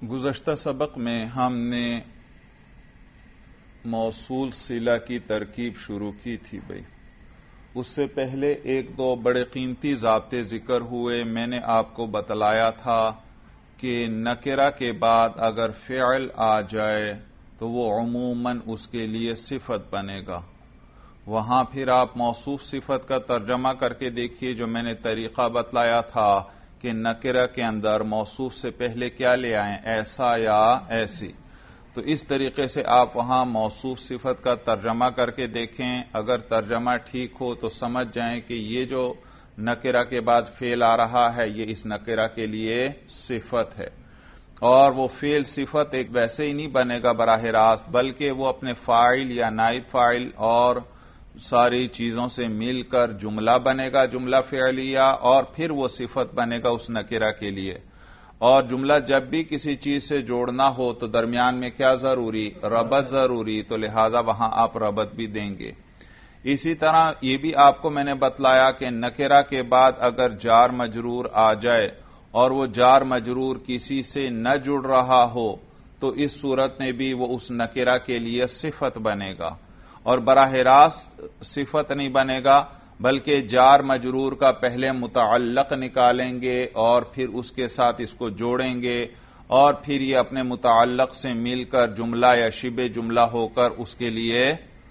گزشتہ سبق میں ہم نے موصول صلہ کی ترکیب شروع کی تھی بھائی. اس سے پہلے ایک دو بڑے قیمتی ضابطے ذکر ہوئے. میں نے آپ کو بتلایا تھا کہ نکرہ کے بعد اگر فعل آ جائے تو وہ عموماً اس کے لیے صفت بنے گا. وہاں پھر آپ موصوف صفت کا ترجمہ کر کے دیکھیے. جو میں نے طریقہ بتلایا تھا کہ نکرہ کے اندر موصوف سے پہلے کیا لے آئیں، ایسا یا ایسی. تو اس طریقے سے آپ وہاں موصوف صفت کا ترجمہ کر کے دیکھیں. اگر ترجمہ ٹھیک ہو تو سمجھ جائیں کہ یہ جو نکرہ کے بعد فعل آ رہا ہے یہ اس نکرہ کے لیے صفت ہے. اور وہ فعل صفت ایک ویسے ہی نہیں بنے گا براہ راست، بلکہ وہ اپنے فاعل یا نائب فاعل اور ساری چیزوں سے مل کر جملہ بنے گا، جملہ فعلیہ، اور پھر وہ صفت بنے گا اس نکرہ کے لیے. اور جملہ جب بھی کسی چیز سے جوڑنا ہو تو درمیان میں کیا ضروری، ربط ضروری، تو لہذا وہاں آپ ربط بھی دیں گے. اسی طرح یہ بھی آپ کو میں نے بتلایا کہ نکرہ کے بعد اگر جار مجرور آ جائے اور وہ جار مجرور کسی سے نہ جڑ رہا ہو تو اس صورت میں بھی وہ اس نکرہ کے لیے صفت بنے گا. اور براہ راست صفت نہیں بنے گا، بلکہ جار مجرور کا پہلے متعلق نکالیں گے اور پھر اس کے ساتھ اس کو جوڑیں گے، اور پھر یہ اپنے متعلق سے مل کر جملہ یا شبہ جملہ ہو کر اس کے لیے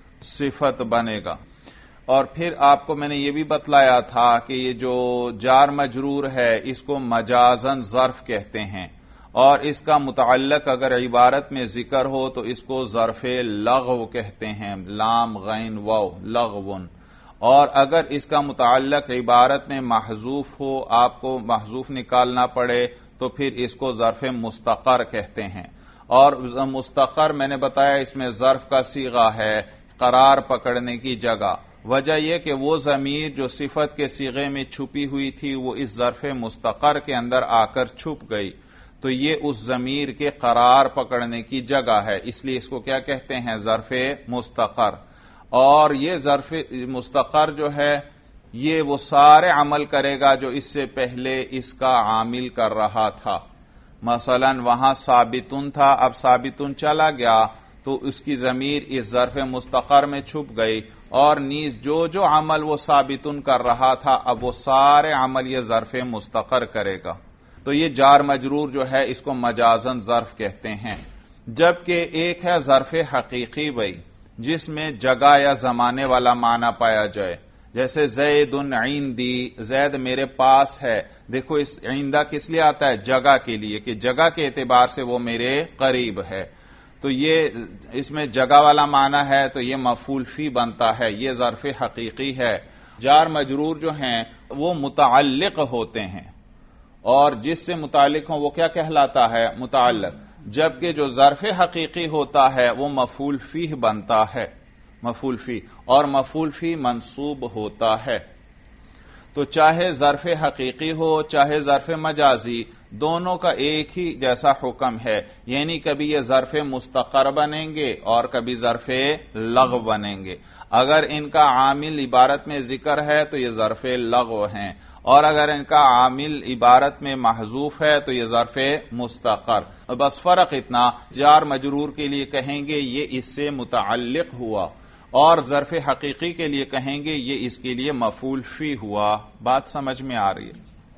صفت بنے گا. اور پھر آپ کو میں نے یہ بھی بتلایا تھا کہ یہ جو جار مجرور ہے اس کو مجازن ظرف کہتے ہیں، اور اس کا متعلق اگر عبارت میں ذکر ہو تو اس کو ظرف لغو کہتے ہیں، لام غین واو لغون. اور اگر اس کا متعلق عبارت میں محذوف ہو، آپ کو محذوف نکالنا پڑے، تو پھر اس کو ظرف مستقر کہتے ہیں. اور مستقر میں نے بتایا اس میں ظرف کا صیغہ ہے، قرار پکڑنے کی جگہ. وجہ یہ کہ وہ ضمیر جو صفت کے صیغے میں چھپی ہوئی تھی وہ اس ظرف مستقر کے اندر آ کر چھپ گئی، تو یہ اس ضمیر کے قرار پکڑنے کی جگہ ہے، اس لیے اس کو کیا کہتے ہیں، ظرف مستقر. اور یہ ظرف مستقر جو ہے یہ وہ سارے عمل کرے گا جو اس سے پہلے اس کا عامل کر رہا تھا. مثلا وہاں ثابتن تھا، اب ثابتن چلا گیا تو اس کی ضمیر اس ظرف مستقر میں چھپ گئی، اور نیز جو عمل وہ ثابتن کر رہا تھا اب وہ سارے عمل یہ ظرف مستقر کرے گا. تو یہ جار مجرور جو ہے اس کو مجازن ظرف کہتے ہیں. جبکہ ایک ہے ظرف حقیقی بھائی، جس میں جگہ یا زمانے والا معنی پایا جائے. جیسے زید عندی، زید میرے پاس ہے. دیکھو اس عندہ کس لیے آتا ہے، جگہ کے لیے، کہ جگہ کے اعتبار سے وہ میرے قریب ہے. تو یہ اس میں جگہ والا معنی ہے تو یہ مفعول فی بنتا ہے، یہ ظرف حقیقی ہے. جار مجرور جو ہیں وہ متعلق ہوتے ہیں، اور جس سے متعلق ہوں وہ کیا کہلاتا ہے، متعلق. جبکہ جو ظرف حقیقی ہوتا ہے وہ مفعول فیہ بنتا ہے، مفعول فی، اور مفعول فی منصوب ہوتا ہے. تو چاہے ظرف حقیقی ہو چاہے ظرف مجازی، دونوں کا ایک ہی جیسا حکم ہے، یعنی کبھی یہ ظرف مستقر بنیں گے اور کبھی ظرف لغو بنیں گے. اگر ان کا عامل عبارت میں ذکر ہے تو یہ ظرف لغو ہیں، اور اگر ان کا عامل عبارت میں محذوف ہے تو یہ ظرف مستقر. بس فرق اتنا، جار مجرور کے لیے کہیں گے یہ اس سے متعلق ہوا، اور ظرف حقیقی کے لیے کہیں گے یہ اس کے لیے مفعول فی ہوا. بات سمجھ میں آ رہی ہے.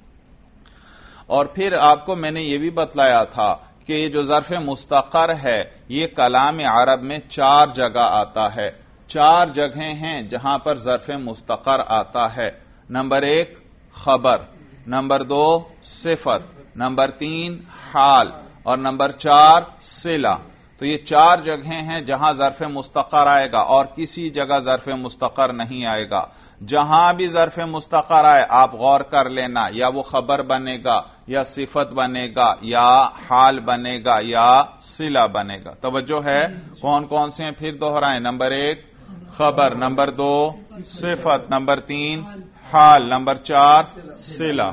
اور پھر آپ کو میں نے یہ بھی بتلایا تھا کہ یہ جو ظرف مستقر ہے یہ کلام عرب میں 4 جگہ آتا ہے. 4 جگہیں ہیں جہاں پر ظرف مستقر آتا ہے. نمبر 1 خبر، نمبر 2 صفت، نمبر 3 حال، اور نمبر 4 صلہ. تو یہ 4 جگہیں ہیں جہاں ظرف مستقر آئے گا، اور کسی جگہ ظرف مستقر نہیں آئے گا. جہاں بھی ظرف مستقر آئے آپ غور کر لینا، یا وہ خبر بنے گا یا صفت بنے گا یا حال بنے گا یا صلہ بنے گا. توجہ ہے، کون کون سے ہیں پھر دوہرائیں. نمبر 1 خبر، نمبر 2 صفت، نمبر 3 حال، نمبر 4 صلہ.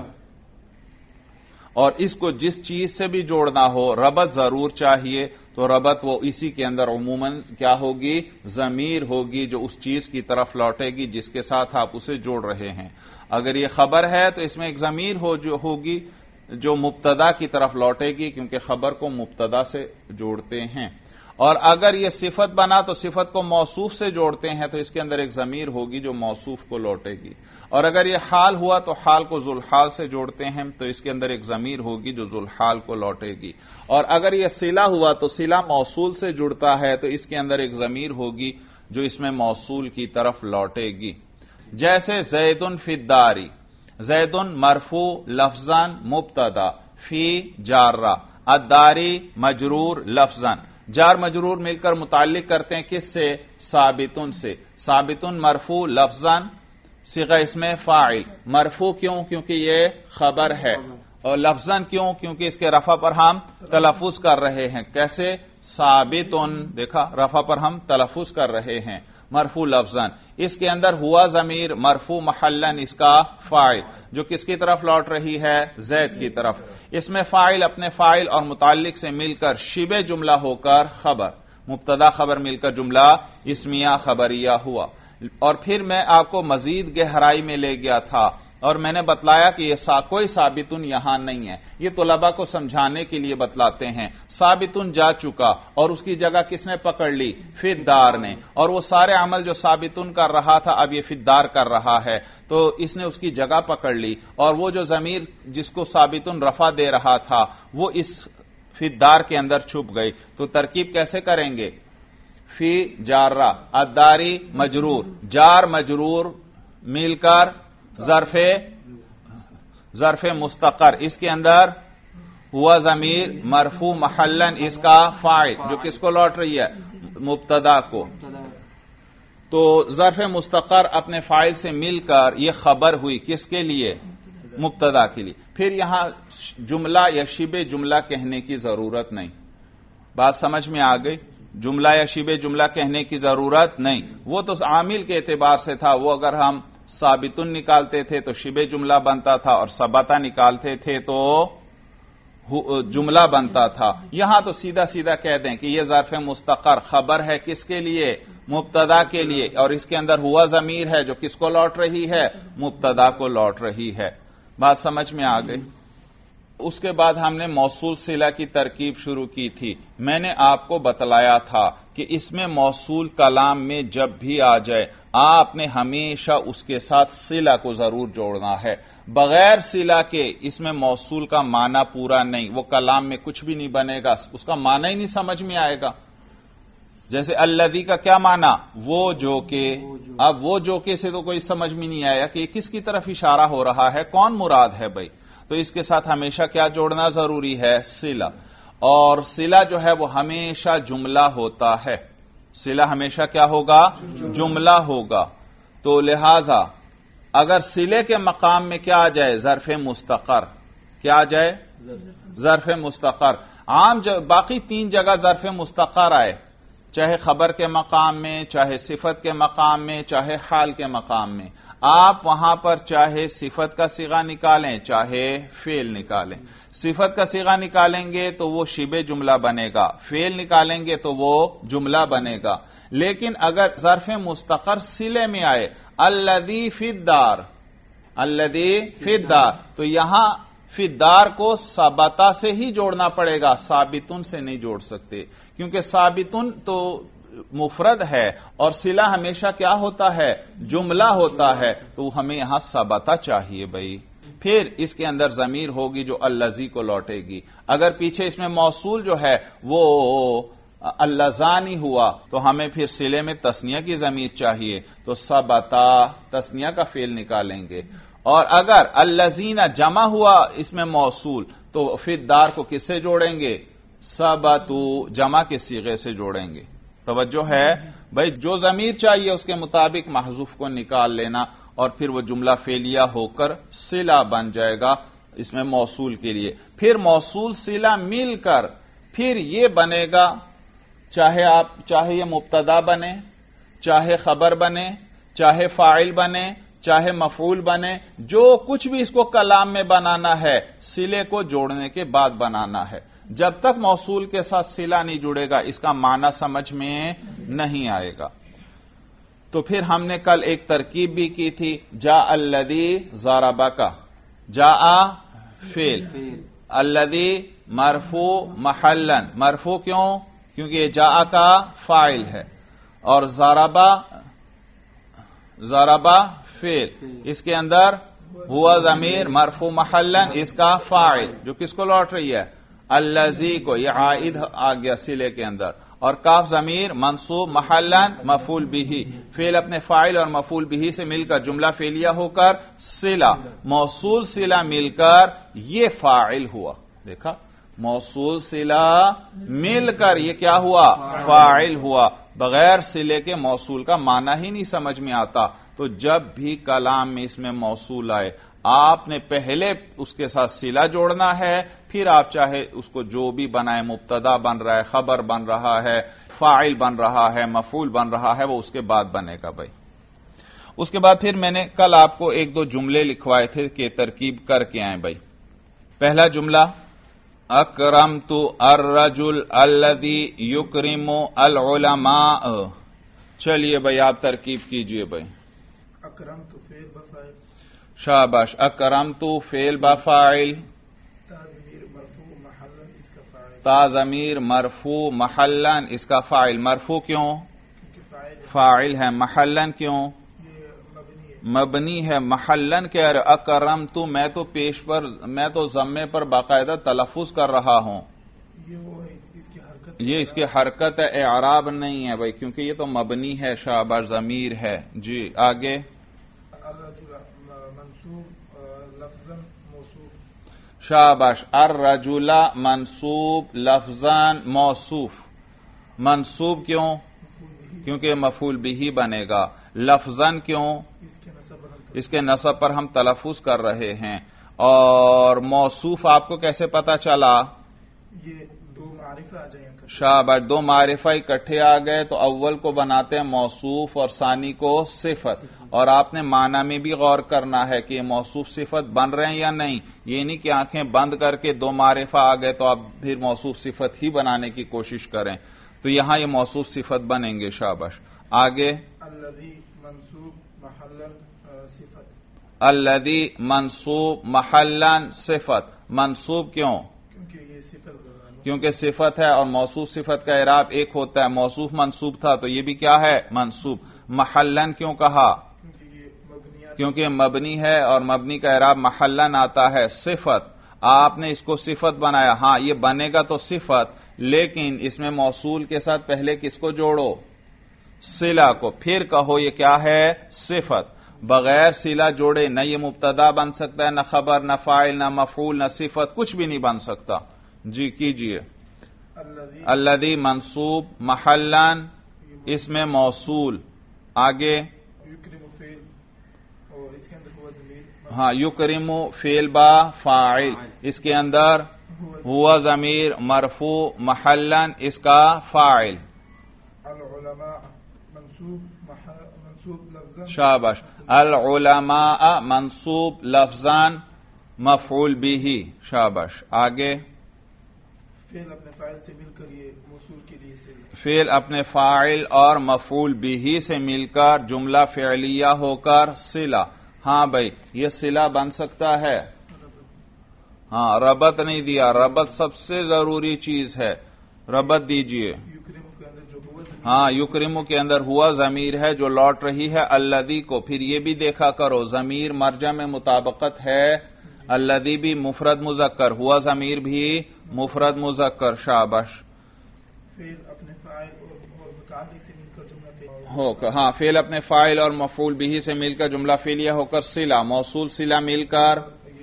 اور اس کو جس چیز سے بھی جوڑنا ہو ربط ضرور چاہیے، تو ربط وہ اسی کے اندر عموماً کیا ہوگی، ضمیر ہوگی جو اس چیز کی طرف لوٹے گی جس کے ساتھ آپ اسے جوڑ رہے ہیں. اگر یہ خبر ہے تو اس میں ایک ضمیر ہوگی جو مبتدا کی طرف لوٹے گی کیونکہ خبر کو مبتدا سے جوڑتے ہیں، اور اگر یہ صفت بنا تو صفت کو موصوف سے جوڑتے ہیں تو اس کے اندر ایک ضمیر ہوگی جو موصوف کو لوٹے گی، اور اگر یہ حال ہوا تو حال کو ذوالحال سے جوڑتے ہیں تو اس کے اندر ایک ضمیر ہوگی جو ذوالحال کو لوٹے گی، اور اگر یہ صلہ ہوا تو صلہ موصول سے جڑتا ہے تو اس کے اندر ایک ضمیر ہوگی جو اس میں موصول کی طرف لوٹے گی۔ جیسے زید فی الداری، زید مرفوع لفظاً مبتدا، فی جارہ، الداری مجرور لفظاً، جار مجرور مل کر متعلق کرتے ہیں کس سے؟ ثابتن سے، ثابتن مرفوع لفظاً صیغہ اسم فاعل، مرفوع کیوں؟ کیونکہ یہ خبر ہے، اور لفظاً کیوں؟ کیونکہ اس کے رفع پر ہم تلفظ کر رہے ہیں، کیسے؟ ثابتن، دیکھا رفع پر ہم تلفظ کر رہے ہیں، مرفوع لفظاً۔ اس کے اندر ہوا ضمیر مرفوع محلاً اس کا فاعل، جو کس کی طرف لوٹ رہی ہے؟ زید کی طرف۔ اس میں فاعل اپنے فاعل اور متعلق سے مل کر شبہ جملہ ہو کر خبر، مبتدا خبر مل کر جملہ اسمیہ خبریہ ہوا۔ اور پھر میں آپ کو مزید گہرائی میں لے گیا تھا اور میں نے بتلایا کہ یہ کوئی ثابتن یہاں نہیں ہے، یہ طلباء کو سمجھانے کے لیے بتلاتے ہیں۔ ثابتن جا چکا اور اس کی جگہ کس نے پکڑ لی؟ فی الدار نے، اور وہ سارے عمل جو ثابتن کر رہا تھا اب یہ فی الدار کر رہا ہے، تو اس نے اس کی جگہ پکڑ لی، اور وہ جو ضمیر جس کو ثابتن رفع دے رہا تھا وہ اس فی الدار کے اندر چھپ گئی۔ تو ترکیب کیسے کریں گے؟ فی جارہ، الداری مجرور، جار مجرور مل کر ظرف مستقر، اس کے اندر ہوا ضمیر مرفوع محلاً اس کا فاعل، جو کس کو لوٹ رہی ہے؟ مبتدا کو۔ تو ظرف مستقر اپنے فاعل سے مل کر یہ خبر ہوئی کس کے لیے؟ مبتدا کے لیے۔ پھر یہاں جملہ یا شبہ جملہ کہنے کی ضرورت نہیں، بات سمجھ میں آ گئی؟ جملہ یا شبہ جملہ کہنے کی ضرورت نہیں، وہ تو عامل کے اعتبار سے تھا، وہ اگر ہم ثابتن نکالتے تھے تو شبہ جملہ بنتا تھا، اور ثبتا نکالتے تھے تو جملہ بنتا تھا۔ یہاں تو سیدھا سیدھا کہہ دیں کہ یہ ظرف مستقر خبر ہے کس کے لیے؟ مبتدا کے لیے، اور اس کے اندر ہوا ضمیر ہے جو کس کو لوٹ رہی ہے؟ مبتدا کو لوٹ رہی ہے۔ بات سمجھ میں آ گئی؟ اس کے بعد ہم نے موصول صلہ کی ترکیب شروع کی تھی۔ میں نے آپ کو بتلایا تھا کہ اس میں موصول کلام میں جب بھی آ جائے آپ نے ہمیشہ اس کے ساتھ صلہ کو ضرور جوڑنا ہے، بغیر صلہ کے اس میں موصول کا معنی پورا نہیں، وہ کلام میں کچھ بھی نہیں بنے گا، اس کا معنی ہی نہیں سمجھ میں آئے گا۔ جیسے الذی کا کیا معنی؟ وہ جو کہ، اب وہ جو کہ سے تو کوئی سمجھ میں نہیں آیا کہ یہ کس کی طرف اشارہ ہو رہا ہے، کون مراد ہے بھائی؟ تو اس کے ساتھ ہمیشہ کیا جوڑنا ضروری ہے؟ صلہ، اور صلہ جو ہے وہ ہمیشہ جملہ ہوتا ہے، صلہ ہمیشہ کیا ہوگا؟ جملہ ہوگا۔ تو لہذا اگر صلے کے مقام میں کیا آ جائے؟ ظرف مستقر، کیا آ جائے؟ ظرف مستقر۔ عام باقی تین جگہ ظرف مستقر آئے، چاہے خبر کے مقام میں، چاہے صفت کے مقام میں، چاہے حال کے مقام میں، آپ وہاں پر چاہے صفت کا صیغہ نکالیں چاہے فعل نکالیں۔ صفت کا صیغہ نکالیں گے تو وہ شبہ جملہ بنے گا، فعل نکالیں گے تو وہ جملہ بنے گا۔ لیکن اگر ظرف مستقر صلے میں آئے الذی فی الدار، الذی فی الدار، تو یہاں فی الدار کو ثبتا سے ہی جوڑنا پڑے گا، ثابتن سے نہیں جوڑ سکتے، کیونکہ ثابتن تو مفرد ہے اور صلہ ہمیشہ کیا ہوتا ہے؟ جملہ ہوتا ہے، تو ہمیں یہاں ثبتا چاہیے بھائی۔ پھر اس کے اندر ضمیر ہوگی جو الذی کو لوٹے گی۔ اگر پیچھے اس میں موصول جو ہے وہ اللذانی ہوا تو ہمیں پھر صلے میں تثنیہ کی ضمیر چاہیے، تو ثبتا تثنیہ کا فعل نکالیں گے۔ اور اگر الذین جمع ہوا اس میں موصول تو فی الدار کو کس سے جوڑیں گے؟ ثبتو، جمع کے صیغے سے جوڑیں گے۔ توجہ ہے بھائی، جو ضمیر چاہیے اس کے مطابق محذوف کو نکال لینا، اور پھر وہ جملہ فعلیہ ہو کر صلہ بن جائے گا اس میں موصول کے لیے۔ پھر موصول صلہ مل کر پھر یہ بنے گا، چاہے یہ مبتدا بنے، چاہے خبر بنے، چاہے فاعل بنے، چاہے مفعول بنے، جو کچھ بھی اس کو کلام میں بنانا ہے صلے کو جوڑنے کے بعد بنانا ہے۔ جب تک موصول کے ساتھ صلہ نہیں جڑے گا اس کا معنی سمجھ میں نہیں آئے گا۔ تو پھر ہم نے کل ایک ترکیب بھی کی تھی، جاء الذی ضربک، جاء فعل، الذی مرفوع محلن، مرفوع کیوں؟ کیونکہ یہ جاء کا فاعل ہے، اور ضربہ فعل، اس کے اندر ہوا ضمیر مرفوع محلن، اس کا فاعل جو کس کو لوٹ رہی ہے؟ الذی کو، یہ عائد آ گیا صلے کے اندر، اور کاف ضمیر منصوب محلن مفعول به، فعل اپنے فاعل اور مفعول به سے مل کر جملہ فعلیہ ہو کر صلہ، موصول صلہ مل کر یہ فاعل ہوا. دیکھا، موصول صلہ مل کر یہ کیا ہوا؟ فاعل ہوا. بغیر صلے کے موصول کا معنی ہی نہیں سمجھ میں آتا. تو جب بھی کلام میں اس میں موصول آئے، آپ نے پہلے اس کے ساتھ صلہ جوڑنا ہے، پھر آپ چاہے اس کو جو بھی بنائے، مبتدا بن رہا ہے، خبر بن رہا ہے، فاعل بن رہا ہے، مفعول بن رہا ہے، وہ اس کے بعد بنے گا بھائی. اس کے بعد پھر میں نے کل آپ کو ایک دو جملے لکھوائے تھے کہ ترکیب کر کے آئیں بھائی. پہلا جملہ، اکرمت الرجل الذی یکرم العلماء. چلیے بھائی آپ ترکیب کیجئے بھائی. اکرمت فعل بفاعل، شاباش. اکرمت فعل بفاعل، ضمیر مرفوع محلا اس کا فاعل، تا ضمیر مرفوع محلن اس کا فاعل. مرفوع کیوں؟ کیونکہ فاعل ہے. محلن کیوں؟ یہ مبنی ہے. مبنی ہے. محلن کہہ رہے اکرمت، میں تو پیش پر، میں تو ضمے پر باقاعدہ تلفظ کر رہا ہوں. یہ وہ ہے اس کی حرکت، یہ اس کی حرکت ہے، اعراب نہیں ہے بھائی، کیونکہ یہ تو مبنی ہے. شاباش، ضمیر ہے. جی آگے. الرجل منصوب لفظا موصوف، شاباش. الرجل منصوب لفظاً موصوف. منصوب کیوں؟ کیونکہ مفعول بھی بنے گا. لفظاً کیوں؟ اس کے نصب پر ہم تلفظ کر رہے ہیں. اور موصوف آپ کو کیسے پتا چلا؟ یہ دو معرفہ آ جائیں گے. شاباش. دو معرفہ اکٹھے آ گئے تو اول کو بناتے ہیں موصوف اور ثانی کو صفت. اور آپ نے معنی میں بھی غور کرنا ہے کہ یہ موصوف صفت بن رہے ہیں یا نہیں. یہ نہیں کہ آنکھیں بند کر کے دو معرفہ آ گئے تو آپ پھر موصوف صفت ہی بنانے کی کوشش کریں. تو یہاں یہ موصوف صفت بنیں گے. شاباش. آگے. الذی منصوب محلا صفت، الذی منصوب محلن صفت. منصوب کیوں؟ کیونکہ یہ صفت بنا، کیونکہ صفت ہے، اور موصوف صفت کا اعراب ایک ہوتا ہے. موصوف منصوب تھا تو یہ بھی کیا ہے؟ منصوب. محلن کیوں کہا؟ کیونکہ یہ مبنیات، کیونکہ مبنی ہے، اور مبنی کا اعراب محلن آتا ہے. صفت، آپ نے اس کو صفت بنایا. ہاں یہ بنے گا تو صفت، لیکن اس میں موصول کے ساتھ پہلے کس کو جوڑو؟ صلہ کو. پھر کہو یہ کیا ہے؟ صفت. بغیر صلہ جوڑے نہ یہ مبتدا بن سکتا ہے، نہ خبر، نہ فاعل، نہ مفعول، نہ صفت، کچھ بھی نہیں بن سکتا. جی کیجئے. الذی منصوب محلن اس میں موصول. آگے. یکرم فعل، اور اس کے اندر ہوا ضمیر، ہاں یکرم فعل با فاعل، اس کے اندر ہوا ضمیر مرفوع محلن اس کا فاعل. العلماء منصوب لفظا، شاباش. العلماء منصوب لفظان مفعول به. شاباش. آگے. فعل اپنے فاعل سے مل کر یہ موصول کے لیے سے، فعل اپنے فاعل اور مفعول به سے مل کر جملہ فعلیہ ہو کر صلہ. ہاں بھائی یہ صلہ بن سکتا ہے. ہاں ربط نہیں دیا، ربط سب سے ضروری چیز ہے. ربط دیجئے. یکرم کے اندر جو ہوا ضمیر، ہاں یکرم کے اندر ہوا ضمیر ہے جو لوٹ رہی ہے الذی کو. پھر یہ بھی دیکھا کرو ضمیر مرجع میں مطابقت ہے. الذی بھی مفرد مذکر، ہوا ضمیر بھی مفرد مذکر. شاباش. فعل اپنے فاعل اور متعلق سے مل کر جملہ فعل ہو کر، ہاں فعل اپنے فاعل اور مفعول به سے مل کر جملہ فعلیہ ہو کر صلہ، موصول صلہ مل کر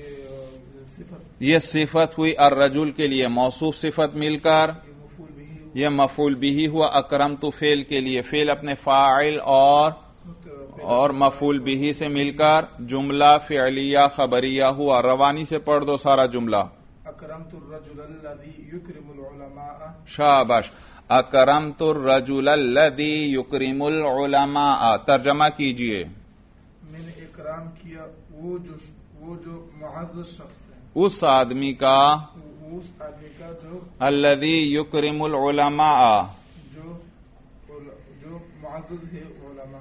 یہ صفت ہوئی الرجل کے لیے. موصوف صفت مل کر یہ مفعول به ہوا. اکرمت فعل کے لیے، فعل اپنے فاعل اور مفعول به سے مل کر جملہ فعلیہ خبریہ ہوا. روانی سے پڑھ دو سارا جملہ. اکرمت الرجل الذی یکرم العلماء، شاباش. اکرمت الرجل الذی یکرم العلماء. ترجمہ کیجئے. میں نے اکرام کیا وہ جو معزز شخص ہے، اس آدمی کا، اس آدمی کا جو الذی یکرم العلماء، جو معزز ہے علماء.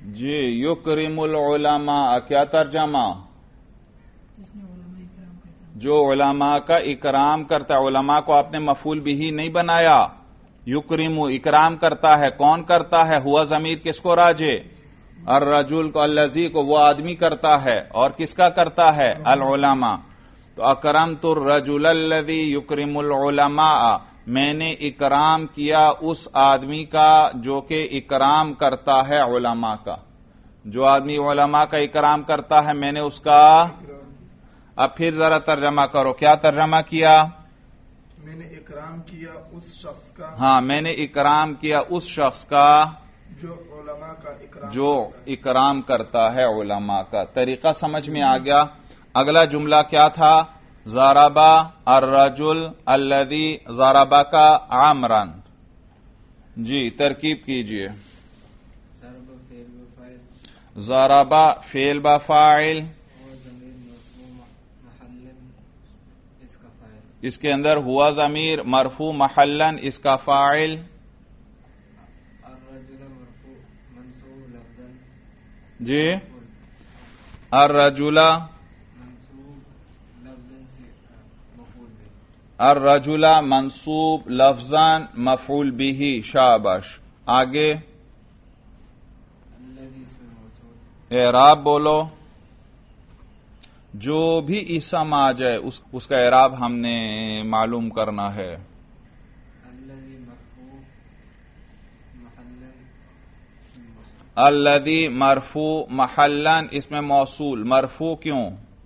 جی یکرم العلماء کیا ترجمہ؟ جو علماء کا اکرام کرتا ہے. علماء کو آپ نے مفعول بھی نہیں بنایا. یکرم اکرام کرتا ہے. کون کرتا ہے؟ ہوا ضمیر کس کو راجع؟ الرجل کو، الذی کو، وہ آدمی کرتا ہے. اور کس کا کرتا ہے؟ العلماء. تو اکرمت الرجل الذی یکرم العلماء، میں نے اکرام کیا اس آدمی کا جو کہ اکرام کرتا ہے علماء کا. جو آدمی علماء کا اکرام کرتا ہے میں نے اس کا. اب پھر ذرا ترجمہ کرو. کیا ترجمہ کیا؟ میں نے اکرام کیا اس شخص کا. ہاں، میں نے اکرام کیا اس شخص کا جو علماء کا اکرام جو اکرام کرتا ہے علماء کا. طریقہ سمجھ میں آ گیا. اگلا جملہ کیا تھا؟ ضربا الرجل الذی ضربا کا عمرن. جی ترکیب کیجئے. ضربا فعل با فاعل، اس کے اندر ہوا ضمیر مرفوع محلن اس کا فاعل. جی الرجل منصوب لفظاً مفعول به. شاباش. آگے اعراب بولو. جو بھی اسم آ جائے اس کا اعراب ہم نے معلوم کرنا ہے. الذی مرفوع محلن اس میں موصول. مرفوع کیوں؟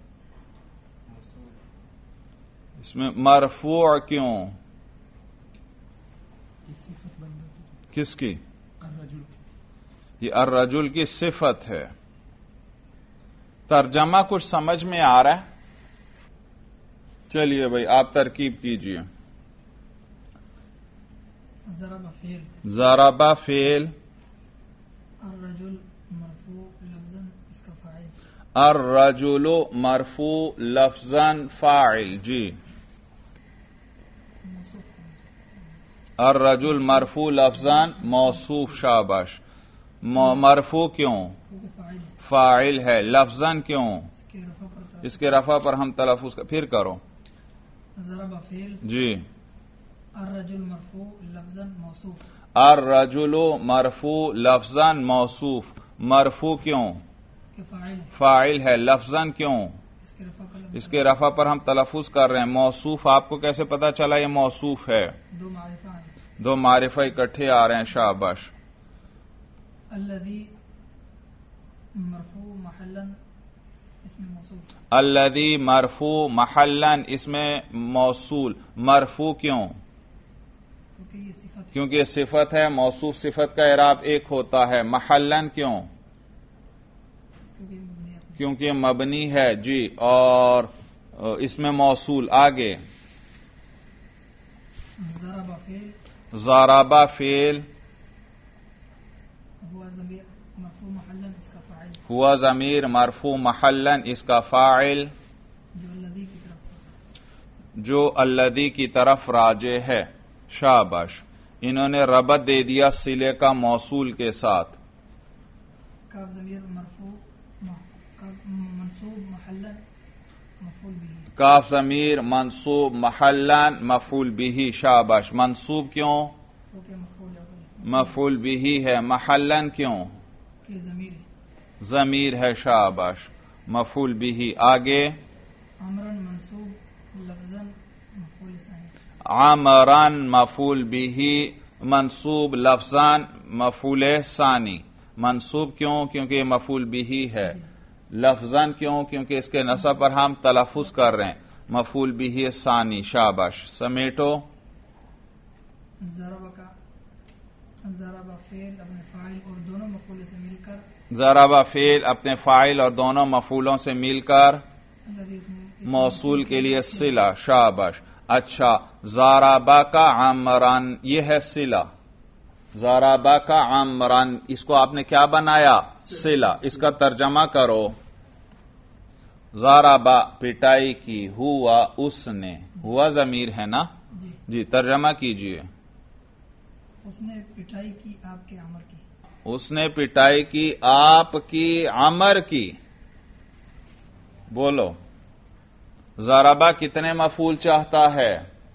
اس میں مرفوع کیوں؟ کس کی؟ یہ الرجل کی صفت ہے. ترجمہ کچھ سمجھ میں آ رہا ہے؟ چلیے بھائی آپ ترکیب کیجئے. ضربا فعل، الرجل مرفوع لفظاً اس کا فاعل. الرجل مرفوع لفظاً فاعل. جی الرجل مرفوع لفظاً موصوف. شاباش. مرفوع کیوں؟ فاعل ہے. لفظاً کیوں؟ اس کے رفع پر ہم تلفظ کا. پھر کرو. ضرب فعل. جی الرجل مرفوع لفظاً موصوف. الرجل مرفوع لفظاً موصوف. مرفوع کیوں؟ فاعل ہے. لفظاً کیوں؟ اس کے رفع پر ہم تلفظ کر رہے ہیں. موصوف آپ کو کیسے پتا چلا یہ موصوف ہے؟ دو معرفہ اکٹھے آ رہے ہیں. شاباش. الذی مرفوع محلا اسم موصول. الذی مرفوع محلا اسم موصول. مرفوع کیوں؟ کیونکہ یہ صفت ہے. موصوف صفت کا اعراب ایک ہوتا ہے. محلن کیوں؟ کیونکہ یہ مبنی ہے. جی اور اس میں موصول. آگے ضربا فعل ہوا ضمیر مرفوع محلن اس کا فاعل جو الذی کی طرف راجع ہے. شاباش. انہوں نے ربط دے دیا صلے کا موصول کے ساتھ. کاف ضمیر منصوب محلن مفعول به. شاباش. منصوب کیوں؟ مفعول به ہے. محلن کیوں؟ ضمیر ہے. شاباش. مفعول به. آگے عمران مفعول به منصوب لفظان مفعول ثانی. منصوب کیوں؟ کیونکہ یہ مفعول به ہے. لفظان کیوں؟ کیونکہ اس کے نصب پر ہم تلفظ کر رہے ہیں. مفعول به ثانی. شاباش. سمیٹو. ضرب فعل اپنے فاعل اور دونوں مفعول سے مل کر. ضرب فعل اپنے فاعل اور دونوں مفعولوں سے مل کر موصول کے لیے صلہ. شاباش. اچھا. ضربا کا عمران یہ ہے صلہ. ضربا کا عمران اس کو آپ نے کیا بنایا؟ صلہ. اس کا ترجمہ کرو. ضربا پٹائی کی. ہوا اس نے. ہوا ضمیر ہے نا؟ جی ترجمہ کیجئے. اس نے پٹائی کی آپ کے عمر کی. اس نے پٹائی کی آپ کی عمر کی. بولو. ضربہ کتنے مفعول چاہتا ہے؟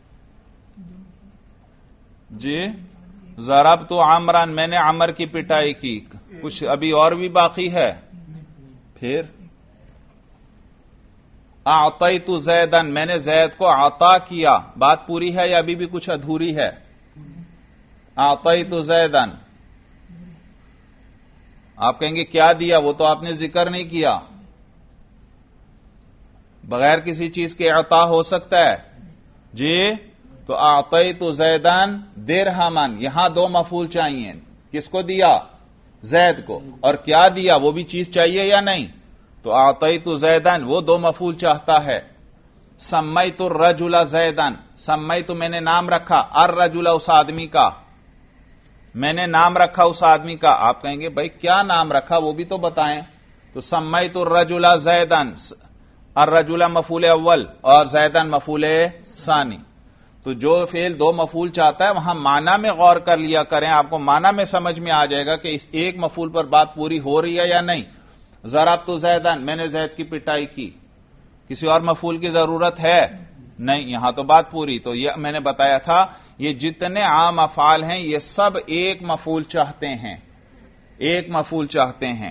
جی ضرب تو عمران، میں نے عمر کی پٹائی کی، کچھ ابھی اور بھی باقی ہے؟ پھر اعطیت زیدن، میں نے زید کو عطا کیا، بات پوری ہے یا ابھی بھی کچھ ادھوری ہے؟ اعطیت زیدن، آپ کہیں گے کیا دیا؟ وہ تو آپ نے ذکر نہیں کیا، بغیر کسی چیز کے عطا ہو سکتا ہے؟ جی تو اعطیت زیدن درہمن، یہاں دو مفعول چاہیے، کس کو دیا؟ زید کو، اور کیا دیا؟ وہ بھی چیز چاہیے یا نہیں؟ تو اعطیت زیدن وہ دو مفعول چاہتا ہے۔ سمیت الرجل زیدن، سمیت میں نے نام رکھا، الرجل اس آدمی کا، میں نے نام رکھا اس آدمی کا، آپ کہیں گے بھائی کیا نام رکھا وہ بھی تو بتائیں، تو سمیت الرجل زیدن، الرجل مفعول اول اور زیدن مفعول ثانی، تو جو فعل دو مفعول چاہتا ہے وہاں معنی میں غور کر لیا کریں، آپ کو معنی میں سمجھ میں آ جائے گا کہ اس ایک مفعول پر بات پوری ہو رہی ہے یا نہیں۔ ضربت زیدن، میں نے زید کی پٹائی کی، کسی اور مفعول کی ضرورت ہے؟ نہیں، یہاں تو بات پوری۔ تو یہ میں نے بتایا تھا یہ جتنے عام افعال ہیں یہ سب ایک مفعول چاہتے ہیں، ایک مفعول چاہتے ہیں۔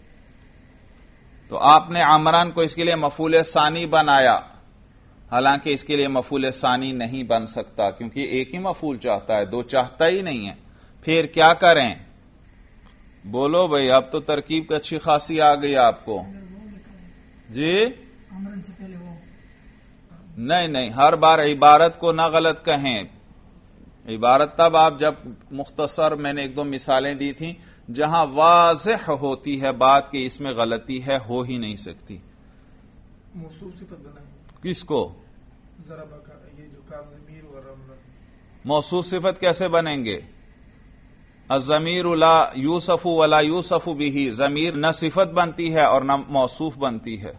تو آپ نے عمران کو اس کے لیے مفعول ثانی بنایا، حالانکہ اس کے لیے مفعول ثانی نہیں بن سکتا کیونکہ ایک ہی مفعول چاہتا ہے، دو چاہتا ہی نہیں ہے۔ پھر کیا کریں؟ بولو بھئی، اب تو ترکیب اچھی خاصی آ گئی آپ کو۔ جی عمران سے پہلے وہ نہیں، ہر بار عبارت کو نہ غلط کہیں، عبارت تب آپ جب مختصر، میں نے ایک دو مثالیں دی تھیں جہاں واضح ہوتی ہے بات کہ اس میں غلطی ہے، ہو ہی نہیں سکتی۔ موصول صفت بنائیں کس کو؟ ضربہ کا، یہ جو کا ضمیر و رمضان، موصول صفت کیسے بنیں گے؟ الضمیر لا یوصف ولا یوصف به، ضمیر نہ صفت بنتی ہے اور نہ موصوف بنتی ہے۔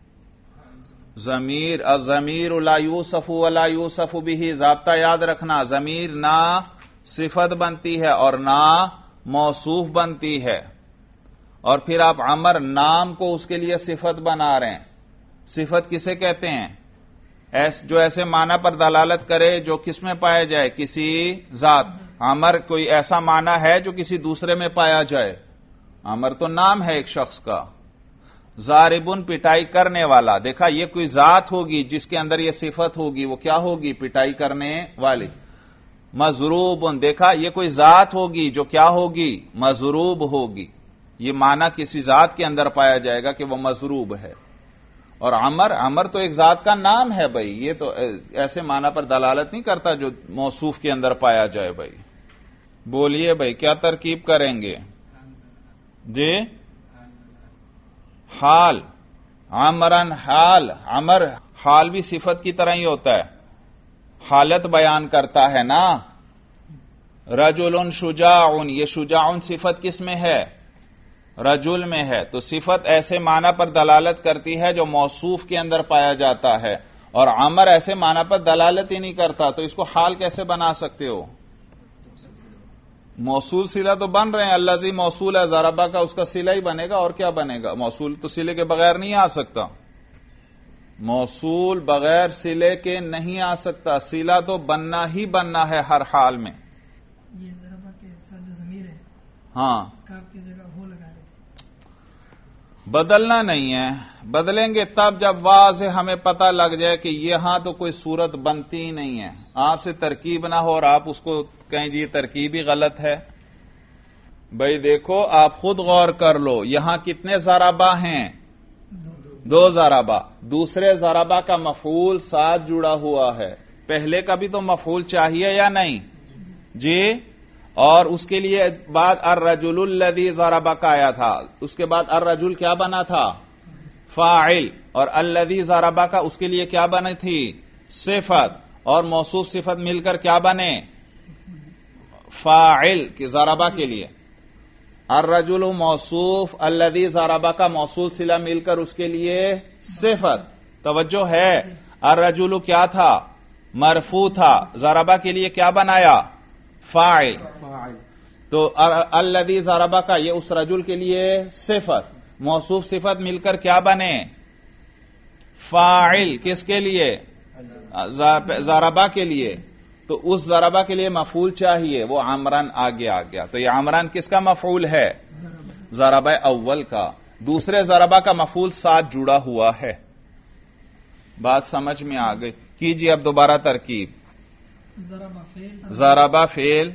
ضمیر، الضمیر لا یوصف ولا یوصف به، ضابطہ یاد رکھنا، ضمیر نہ صفت بنتی ہے اور نہ موصوف بنتی ہے۔ اور پھر آپ عمر نام کو اس کے لیے صفت بنا رہے ہیں۔ صفت کسے کہتے ہیں؟ جو ایسے معنی پر دلالت کرے جو کس میں پایا جائے؟ کسی ذات۔ عمر کوئی ایسا معنی ہے جو کسی دوسرے میں پایا جائے؟ عمر تو نام ہے ایک شخص کا۔ ضاربن، پٹائی کرنے والا، دیکھا یہ کوئی ذات ہوگی جس کے اندر یہ صفت ہوگی، وہ کیا ہوگی؟ پٹائی کرنے والی۔ مضروبن، دیکھا یہ کوئی ذات ہوگی جو کیا ہوگی؟ مضروب ہوگی، یہ معنی کسی ذات کے اندر پایا جائے گا کہ وہ مضروب ہے۔ اور عمر تو ایک ذات کا نام ہے بھائی، یہ تو ایسے معنی پر دلالت نہیں کرتا جو موصوف کے اندر پایا جائے بھائی۔ بولیے بھائی کیا ترکیب کریں گے؟ جی حال، عمرن حال، عمر حال بھی صفت کی طرح ہی ہوتا ہے، حالت بیان کرتا ہے نا۔ رجل شجاع، یہ شجاع صفت کس میں ہے؟ رجل میں ہے، تو صفت ایسے معنی پر دلالت کرتی ہے جو موصوف کے اندر پایا جاتا ہے، اور عمر ایسے معنی پر دلالت ہی نہیں کرتا، تو اس کو حال کیسے بنا سکتے ہو؟ موصول صلہ تو بن رہے ہیں، الذی موصول ہے، ضربہ کا اس کا صلہ ہی بنے گا، اور کیا بنے گا؟ موصول تو صلے کے بغیر نہیں آ سکتا، موصول بغیر صلے کے نہیں آ سکتا، صلہ تو بننا ہی بننا ہے ہر حال میں۔ یہ ضربہ کے ساتھ جو ضمیر ہے ہاں، کاف کی جگہ ہو لگا رہے تھے، بدلنا نہیں ہے، بدلیں گے تب جب واضح ہمیں پتہ لگ جائے کہ یہاں تو کوئی صورت بنتی ہی نہیں ہے، آپ سے ترکیب نہ ہو اور آپ اس کو کہیں جی یہ ترکیب ہی غلط ہے۔ بھائی دیکھو آپ خود غور کر لو، یہاں کتنے ضربہ ہیں؟ دو ضربہ، دوسرے ضربہ کا مفعول ساتھ جڑا ہوا ہے، پہلے کا بھی تو مفعول چاہیے یا نہیں؟ جی، اور اس کے لیے بعد الرجل الذی ضربک آیا تھا، اس کے بعد الرجل کیا بنا تھا؟ فاعل، اور الذی ضربک اس کے لیے کیا بنی تھی؟ صفت، اور موصوف صفت مل کر کیا بنے؟ فاعل کی ضربہ کے لیے الرجل موصوف، الذی ضربک موصول صلہ مل کر اس کے لیے صفت۔ توجہ ہے، الرجل کیا تھا؟ مرفوع تھا، ضربہ کے لیے کیا بنایا؟ فاعل، تو الذی ضربک یہ اس رجل کے لیے صفت، موصوف صفت مل کر کیا بنے؟ فاعل کس کے لیے؟ ضربہ کے لیے. تو اس ضربہ کے لیے مفعول چاہیے، وہ عمران آگے آ گیا. تو یہ عمران کس کا مفعول ہے؟ ضربہ اول کا. دوسرے ضربہ کا مفعول ساتھ جڑا ہوا ہے. بات سمجھ میں آ گئی؟ کیجیے اب دوبارہ ترکیب. ضربہ فعل،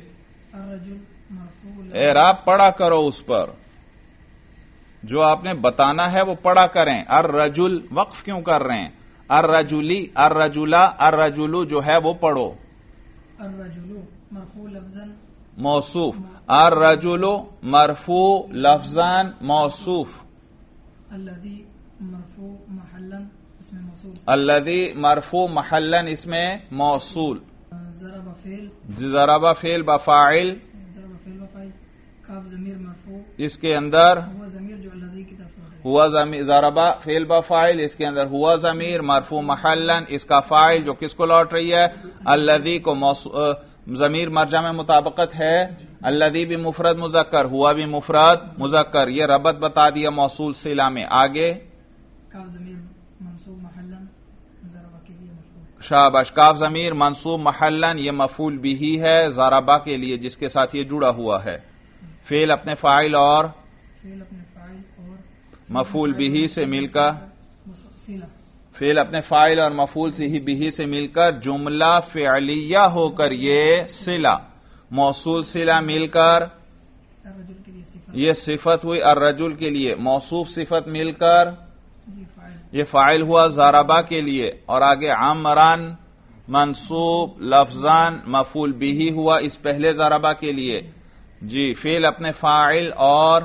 اعراب پڑھا کرو اس پر، جو آپ نے بتانا ہے وہ پڑھا کریں. الرجل وقف کیوں کر رہے ہیں؟ الرجلی، الرجلا، الرجلو جو ہے وہ پڑھو. الرجل مرفوع لفظا موصوف. الرجل مرفوع لفظا موصوف. الذي مرفوع محلا اسم موصول. الذي مرفوع محلا اسم موصول. ضرب فعل، ضرب فعل بفاعل، ضرب فعل وفاعل. کاف ضمیر مرفوع، اس کے اندر وہ ضمیر جو الذی کی طرف ہے. ہوا ضمیر. ضرب فعل بفاعل، اس کے اندر ہوا ضمیر مرفوع محلا، اس کا فاعل جو کس کو لوٹ رہی ہے؟ الذی کو. ضمیر مرجع میں مطابقت ہے. الذی بھی مفرد مذکر، ہوا بھی مفرد مذکر. یہ ربط بتا دیا موصول صلہ میں. آگے کاف ضمیر منصوب محلا ضرب کے لیے مفعول. شاباش. کاف ضمیر منصوب محلا، یہ مفعول بھی ہے ضربہ کے لیے جس کے ساتھ یہ جڑا ہوا ہے. فعل اپنے فاعل اور فعل اپنے فاعل اور مفعول بھی سے مل کر، صلہ. فعل اپنے فاعل اور مفعول سے ہی بھی سے مل کر جملہ فعلیہ ہو کر یہ صلہ، موصول صلہ مل کر الرجل کے لیے صفت. یہ صفت ہوئی. الرجل کے لیے موصوف صفت مل کر یہ فاعل. یہ فاعل ہوا ضربہ کے لیے. اور آگے عمران منصوب لفظان مفعول بھی ہوا اس پہلے ضربہ کے لیے. جی فعل اپنے فاعل اور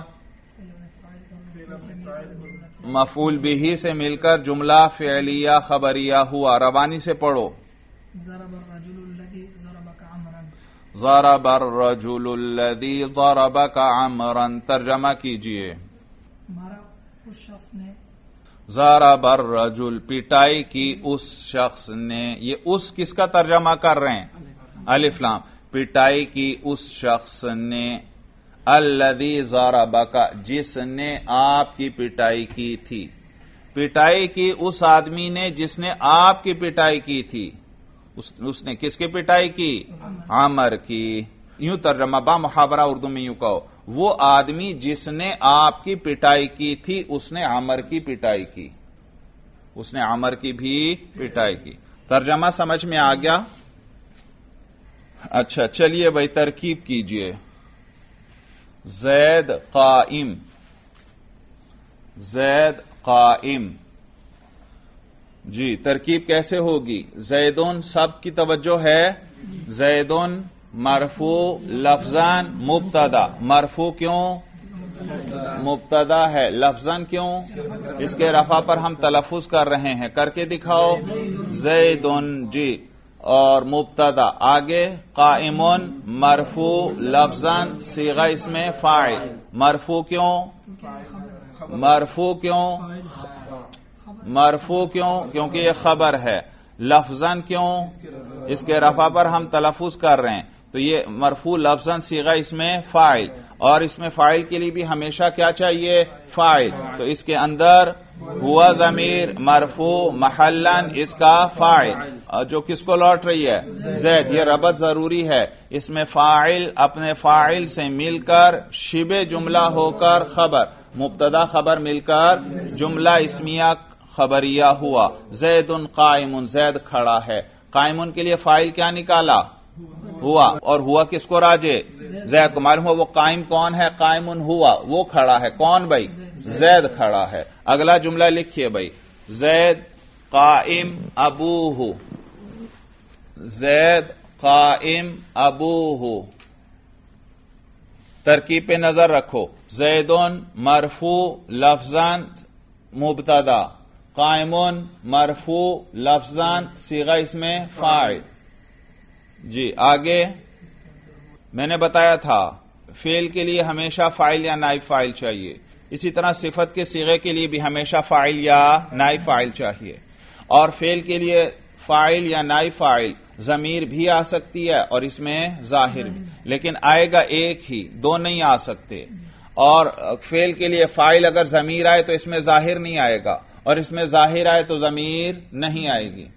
مفعول بھی سے مل کر جملہ فعلیہ خبریہ ہوا. روانی سے پڑھو. ضرب الرجل الذي ضربك عمرا. ضرب الرجل الذي ضربك عمرا. ترجمہ کیجئے. ہمارا اس شخص نے ضرب الرجل پٹائی کی اس شخص نے. یہ اس کس کا ترجمہ کر رہے ہیں؟ الف لام. پٹائی کی اس شخص نے. الذی ضربک جس نے آپ کی پٹائی کی تھی. پٹائی کی اس آدمی نے جس نے آپ کی پٹائی کی تھی. اس نے کس کی پٹائی کی؟ عمر کی. یوں ترجمہ با محاورہ اردو میں یوں کہو، وہ آدمی جس نے آپ کی پٹائی کی تھی اس نے عمر کی پٹائی کی. اس نے عمر کی بھی پٹائی کی. ترجمہ سمجھ میں آ گیا؟ اچھا چلیے بھائی ترکیب کیجئے. زید قائم. زید قائم. جی ترکیب کیسے ہوگی؟ زیدون سب کی توجہ ہے. زیدون مرفوع لفظان مبتدا. مرفوع کیوں؟ مبتدا ہے. لفظان کیوں؟ اس کے رفع پر ہم تلفظ کر رہے ہیں. کر کے دکھاؤ. زیدون. جی اور مبتدا. آگے قائمون مرفوع لفظان صیغہ اس میں فاعل. مرفوع کیوں؟ مرفوع کیوں؟ مرفوع کیوں؟ کیونکہ یہ خبر ہے. لفظان کیوں؟ اس کے رفع پر ہم تلفظ کر رہے ہیں تو یہ مرفوع لفظان صیغہ اس میں فاعل. اور اس میں فاعل کے لیے بھی ہمیشہ کیا چاہیے؟ فاعل. تو اس کے اندر ہوا ضمیر مرفوع محلن اس کا فاعل جو کس کو لوٹ رہی ہے؟ زید. یہ ربط ضروری ہے. اس میں فاعل اپنے فاعل سے مل کر شبہ جملہ ہو کر خبر، مبتدا خبر مل کر جملہ اسمیہ خبریہ ہوا. زید قائم. زید کھڑا ہے. قائم کے لیے فاعل کیا نکالا؟ ہوا. اور ہوا کس کو راجے؟ زید کو. معلوم ہوا وہ قائم کون ہے؟ قائم ہوا. وہ کھڑا ہے. کون بھائی؟ زید کھڑا ہے. اگلا جملہ لکھیے بھائی. زید قائم ابوہ. زید قائم ابوہ. ترکیب پہ نظر رکھو. زیدون مرفوع لفظان مبتدا. قائمون مرفوع لفظان صیغہ اس میں فاعل. جی آگے میں نے بتایا تھا فعل کے لیے ہمیشہ فاعل یا نائب فاعل چاہیے. اسی طرح صفت کے صیغے کے لیے بھی ہمیشہ فاعل یا نائب فاعل چاہیے. اور فعل کے لیے فاعل یا نائب فاعل ضمیر بھی آ سکتی ہے اور اس میں ظاہر بھی، لیکن آئے گا ایک ہی، دو نہیں آ سکتے. اور فعل کے لیے فاعل اگر ضمیر آئے تو اس میں ظاہر نہیں آئے گا، اور اس میں ظاہر آئے تو ضمیر نہیں آئے گی.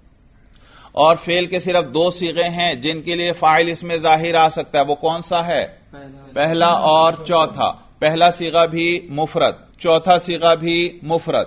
اور فعل کے صرف دو صیغے ہیں جن کے لیے فاعل اس میں ظاہر آ سکتا ہے. وہ کون سا ہے؟ پہلا اور چوتھا. پہلا صیغہ بھی مفرد، چوتھا صیغہ بھی مفرد.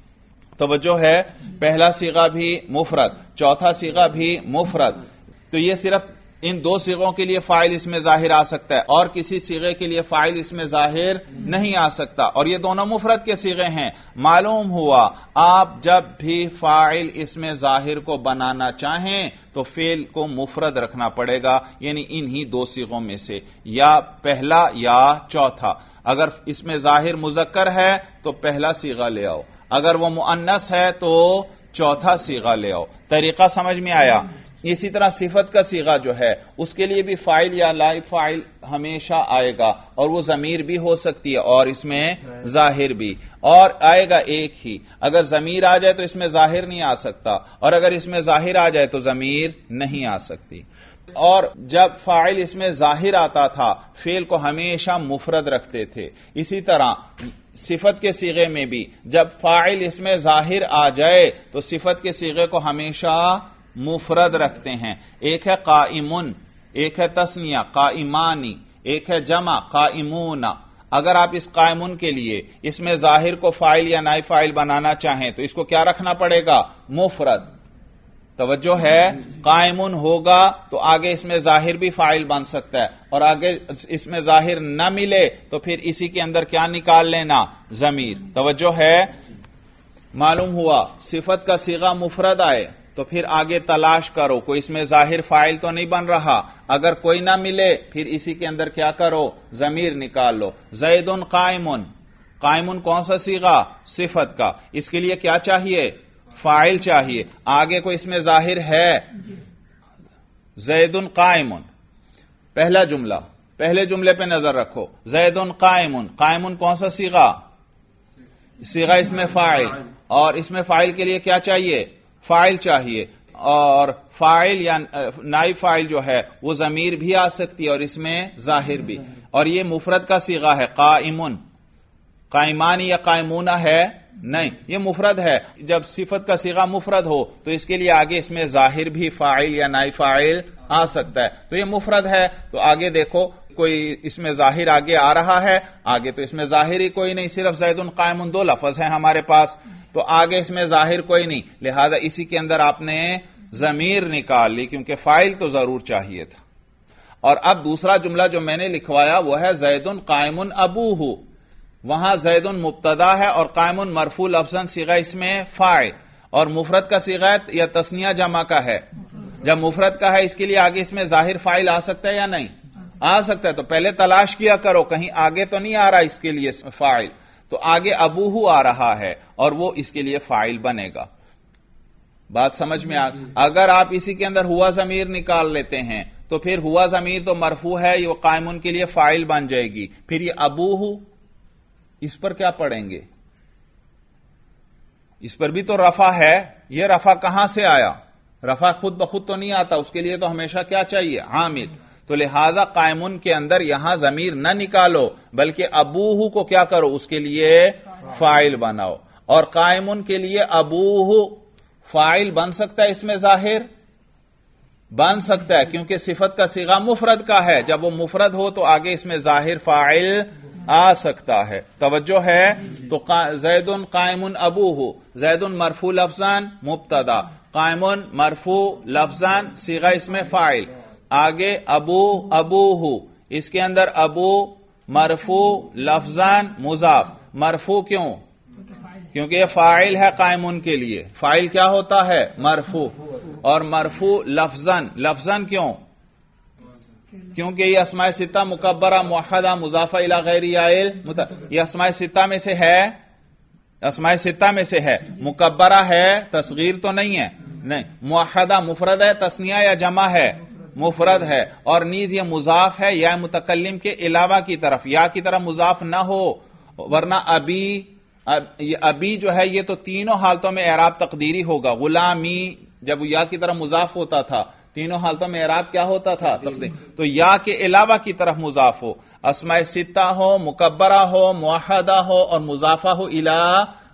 توجہ ہے، پہلا صیغہ بھی مفرد، چوتھا صیغہ بھی مفرد. تو یہ صرف ان دو صیغوں کے لیے فاعل اس میں ظاہر آ سکتا ہے، اور کسی صیغے کے لیے فاعل اس میں ظاہر نہیں آ سکتا. اور یہ دونوں مفرد کے صیغے ہیں. معلوم ہوا آپ جب بھی فاعل اس میں ظاہر کو بنانا چاہیں تو فعل کو مفرد رکھنا پڑے گا، یعنی انہی دو صیغوں میں سے، یا پہلا یا چوتھا. اگر اس میں ظاہر مذکر ہے تو پہلا صیغہ لے آؤ، اگر وہ مؤنث ہے تو چوتھا صیغہ لے آؤ. طریقہ سمجھ میں آیا؟ اسی طرح صفت کا صیغہ جو ہے اس کے لیے بھی فاعل یا نائب فاعل ہمیشہ آئے گا، اور وہ ضمیر بھی ہو سکتی ہے اور اس میں ظاہر بھی، اور آئے گا ایک ہی. اگر ضمیر آ جائے تو اس میں ظاہر نہیں آ سکتا، اور اگر اس میں ظاہر آ جائے تو ضمیر نہیں آ سکتی. اور جب فاعل اس میں ظاہر آتا تھا فعل کو ہمیشہ مفرد رکھتے تھے. اسی طرح صفت کے صیغے میں بھی جب فاعل اس میں ظاہر آ جائے تو صفت کے صیغے کو ہمیشہ مفرد رکھتے ہیں. ایک ہے قائمن، ایک ہے تثنیہ قائمانی، ایک ہے جمع قائمون. اگر آپ اس قائمن کے لیے اس میں ظاہر کو فاعل یا نائب فاعل بنانا چاہیں تو اس کو کیا رکھنا پڑے گا؟ مفرد. توجہ ہے، قائمن ہوگا تو آگے اس میں ظاہر بھی فاعل بن سکتا ہے، اور آگے اس میں ظاہر نہ ملے تو پھر اسی کے اندر کیا نکال لینا؟ ضمیر. توجہ ہے. معلوم ہوا صفت کا صیغہ مفرد آئے تو پھر آگے تلاش کرو کوئی اس میں ظاہر فاعل تو نہیں بن رہا. اگر کوئی نہ ملے پھر اسی کے اندر کیا کرو؟ ضمیر نکال لو. زید قائمن، قائمن کون سا صیغہ؟ صفت کا. اس کے لیے کیا چاہیے؟ فاعل چاہیے. آگے کوئی اس میں ظاہر ہے؟ زید قائمن. پہلا جملہ، پہلے جملے پہ نظر رکھو. زید قائمن، قائمن کون سا صیغہ؟ صیغہ اس میں فاعل، اور اس میں فاعل کے لیے کیا چاہیے؟ فاعل چاہیے. اور فاعل یا نائب فاعل جو ہے وہ ضمیر بھی آ سکتی ہے اور اس میں ظاہر بھی. اور یہ مفرد کا صیغہ ہے. قائمن، قائمانی یا قائمونہ ہے؟ نہیں، یہ مفرد ہے. جب صفت کا صیغہ مفرد ہو تو اس کے لیے آگے اس میں ظاہر بھی فاعل یا نائب فاعل آ سکتا ہے. تو یہ مفرد ہے. تو آگے دیکھو کوئی اس میں ظاہر آگے آ رہا ہے، آگے تو اس میں ظاہر ہی کوئی نہیں، صرف زید قائمن دو لفظ ہیں ہمارے پاس، تو آگے اس میں ظاہر کوئی نہیں، لہذا اسی کے اندر آپ نے ضمیر نکال لی کیونکہ فاعل تو ضرور چاہیے تھا. اور اب دوسرا جملہ جو میں نے لکھوایا وہ ہے زید قائمن ابوہ. وہاں زید مبتدا ہے اور قائمن مرفوع لفظاً صیغہ اس میں فاعل، اور مفرد کا صیغہ یا تثنیہ جمع کا ہے. جب مفرد کا ہے اس کے لیے آگے اس میں ظاہر فاعل آ سکتا ہے یا نہیں؟ آ سکتا ہے. تو پہلے تلاش کیا کرو کہیں آگے تو نہیں آ رہا اس کے لیے فاعل. تو آگے ابوہ آ رہا ہے اور وہ اس کے لیے فاعل بنے گا. بات سمجھ میں اگر آپ اسی کے اندر ہوا ضمیر نکال لیتے ہیں تو پھر ہوا ضمیر تو مرفوع ہے، یہ قائمن کے لیے فاعل بن جائے گی. پھر یہ ابوہ، اس پر کیا پڑھیں گے؟ اس پر بھی تو رفع ہے. یہ رفع کہاں سے آیا؟ رفع خود بخود تو نہیں آتا، اس کے لیے تو ہمیشہ کیا چاہیے؟ عامل. تو لہذا قائمن کے اندر یہاں ضمیر نہ نکالو بلکہ ابوہ کو کیا کرو؟ اس کے لیے فاعل بناؤ. اور قائمن کے لیے ابوہ فاعل بن سکتا ہے، اس میں ظاہر بن سکتا ہے کیونکہ صفت کا صیغہ مفرد کا ہے. جب وہ مفرد ہو تو آگے اس میں ظاہر فاعل آ سکتا ہے. توجہ ہے. تو زید قائمن ابوہ، زید مرفوع لفظاً مبتدا، قائمن مرفوع لفظاً صیغہ اس میں فاعل. آگے ابوہ، اس کے اندر ابو مرفوع لفظاً مضاف. مرفوع کیوں؟ کیونکہ یہ فاعل ہے قائمن کے لیے. فاعل کیا ہوتا ہے؟ مرفوع. اور مرفوع لفظاً کیوں؟ کیونکہ یہ اسماء ستہ مکبرہ موحدہ مضافہ الی غیر عائل، یہ اسماء ستہ میں سے ہے، اسماء ستہ میں سے ہے. مکبرہ ہے، تصغیر تو نہیں ہے، نہیں. موحدہ مفرد ہے، تثنیہ یا جمع ہے؟ مفرد ہے. اور نیز یہ مضاف ہے یا متکلم کے علاوہ کی طرف، یا کی طرف مضاف نہ ہو، ورنہ ابی جو ہے یہ تو تینوں حالتوں میں اعراب تقدیری ہوگا. غلامی جب یا کی طرف مضاف ہوتا تھا تینوں حالتوں میں اعراب کیا ہوتا تھا؟ تقدیر. تو یا کے علاوہ کی طرف مضاف ہو، اسماء ستہ ہو، مکبرہ ہو، موحدہ ہو اور مضافہ ہو الی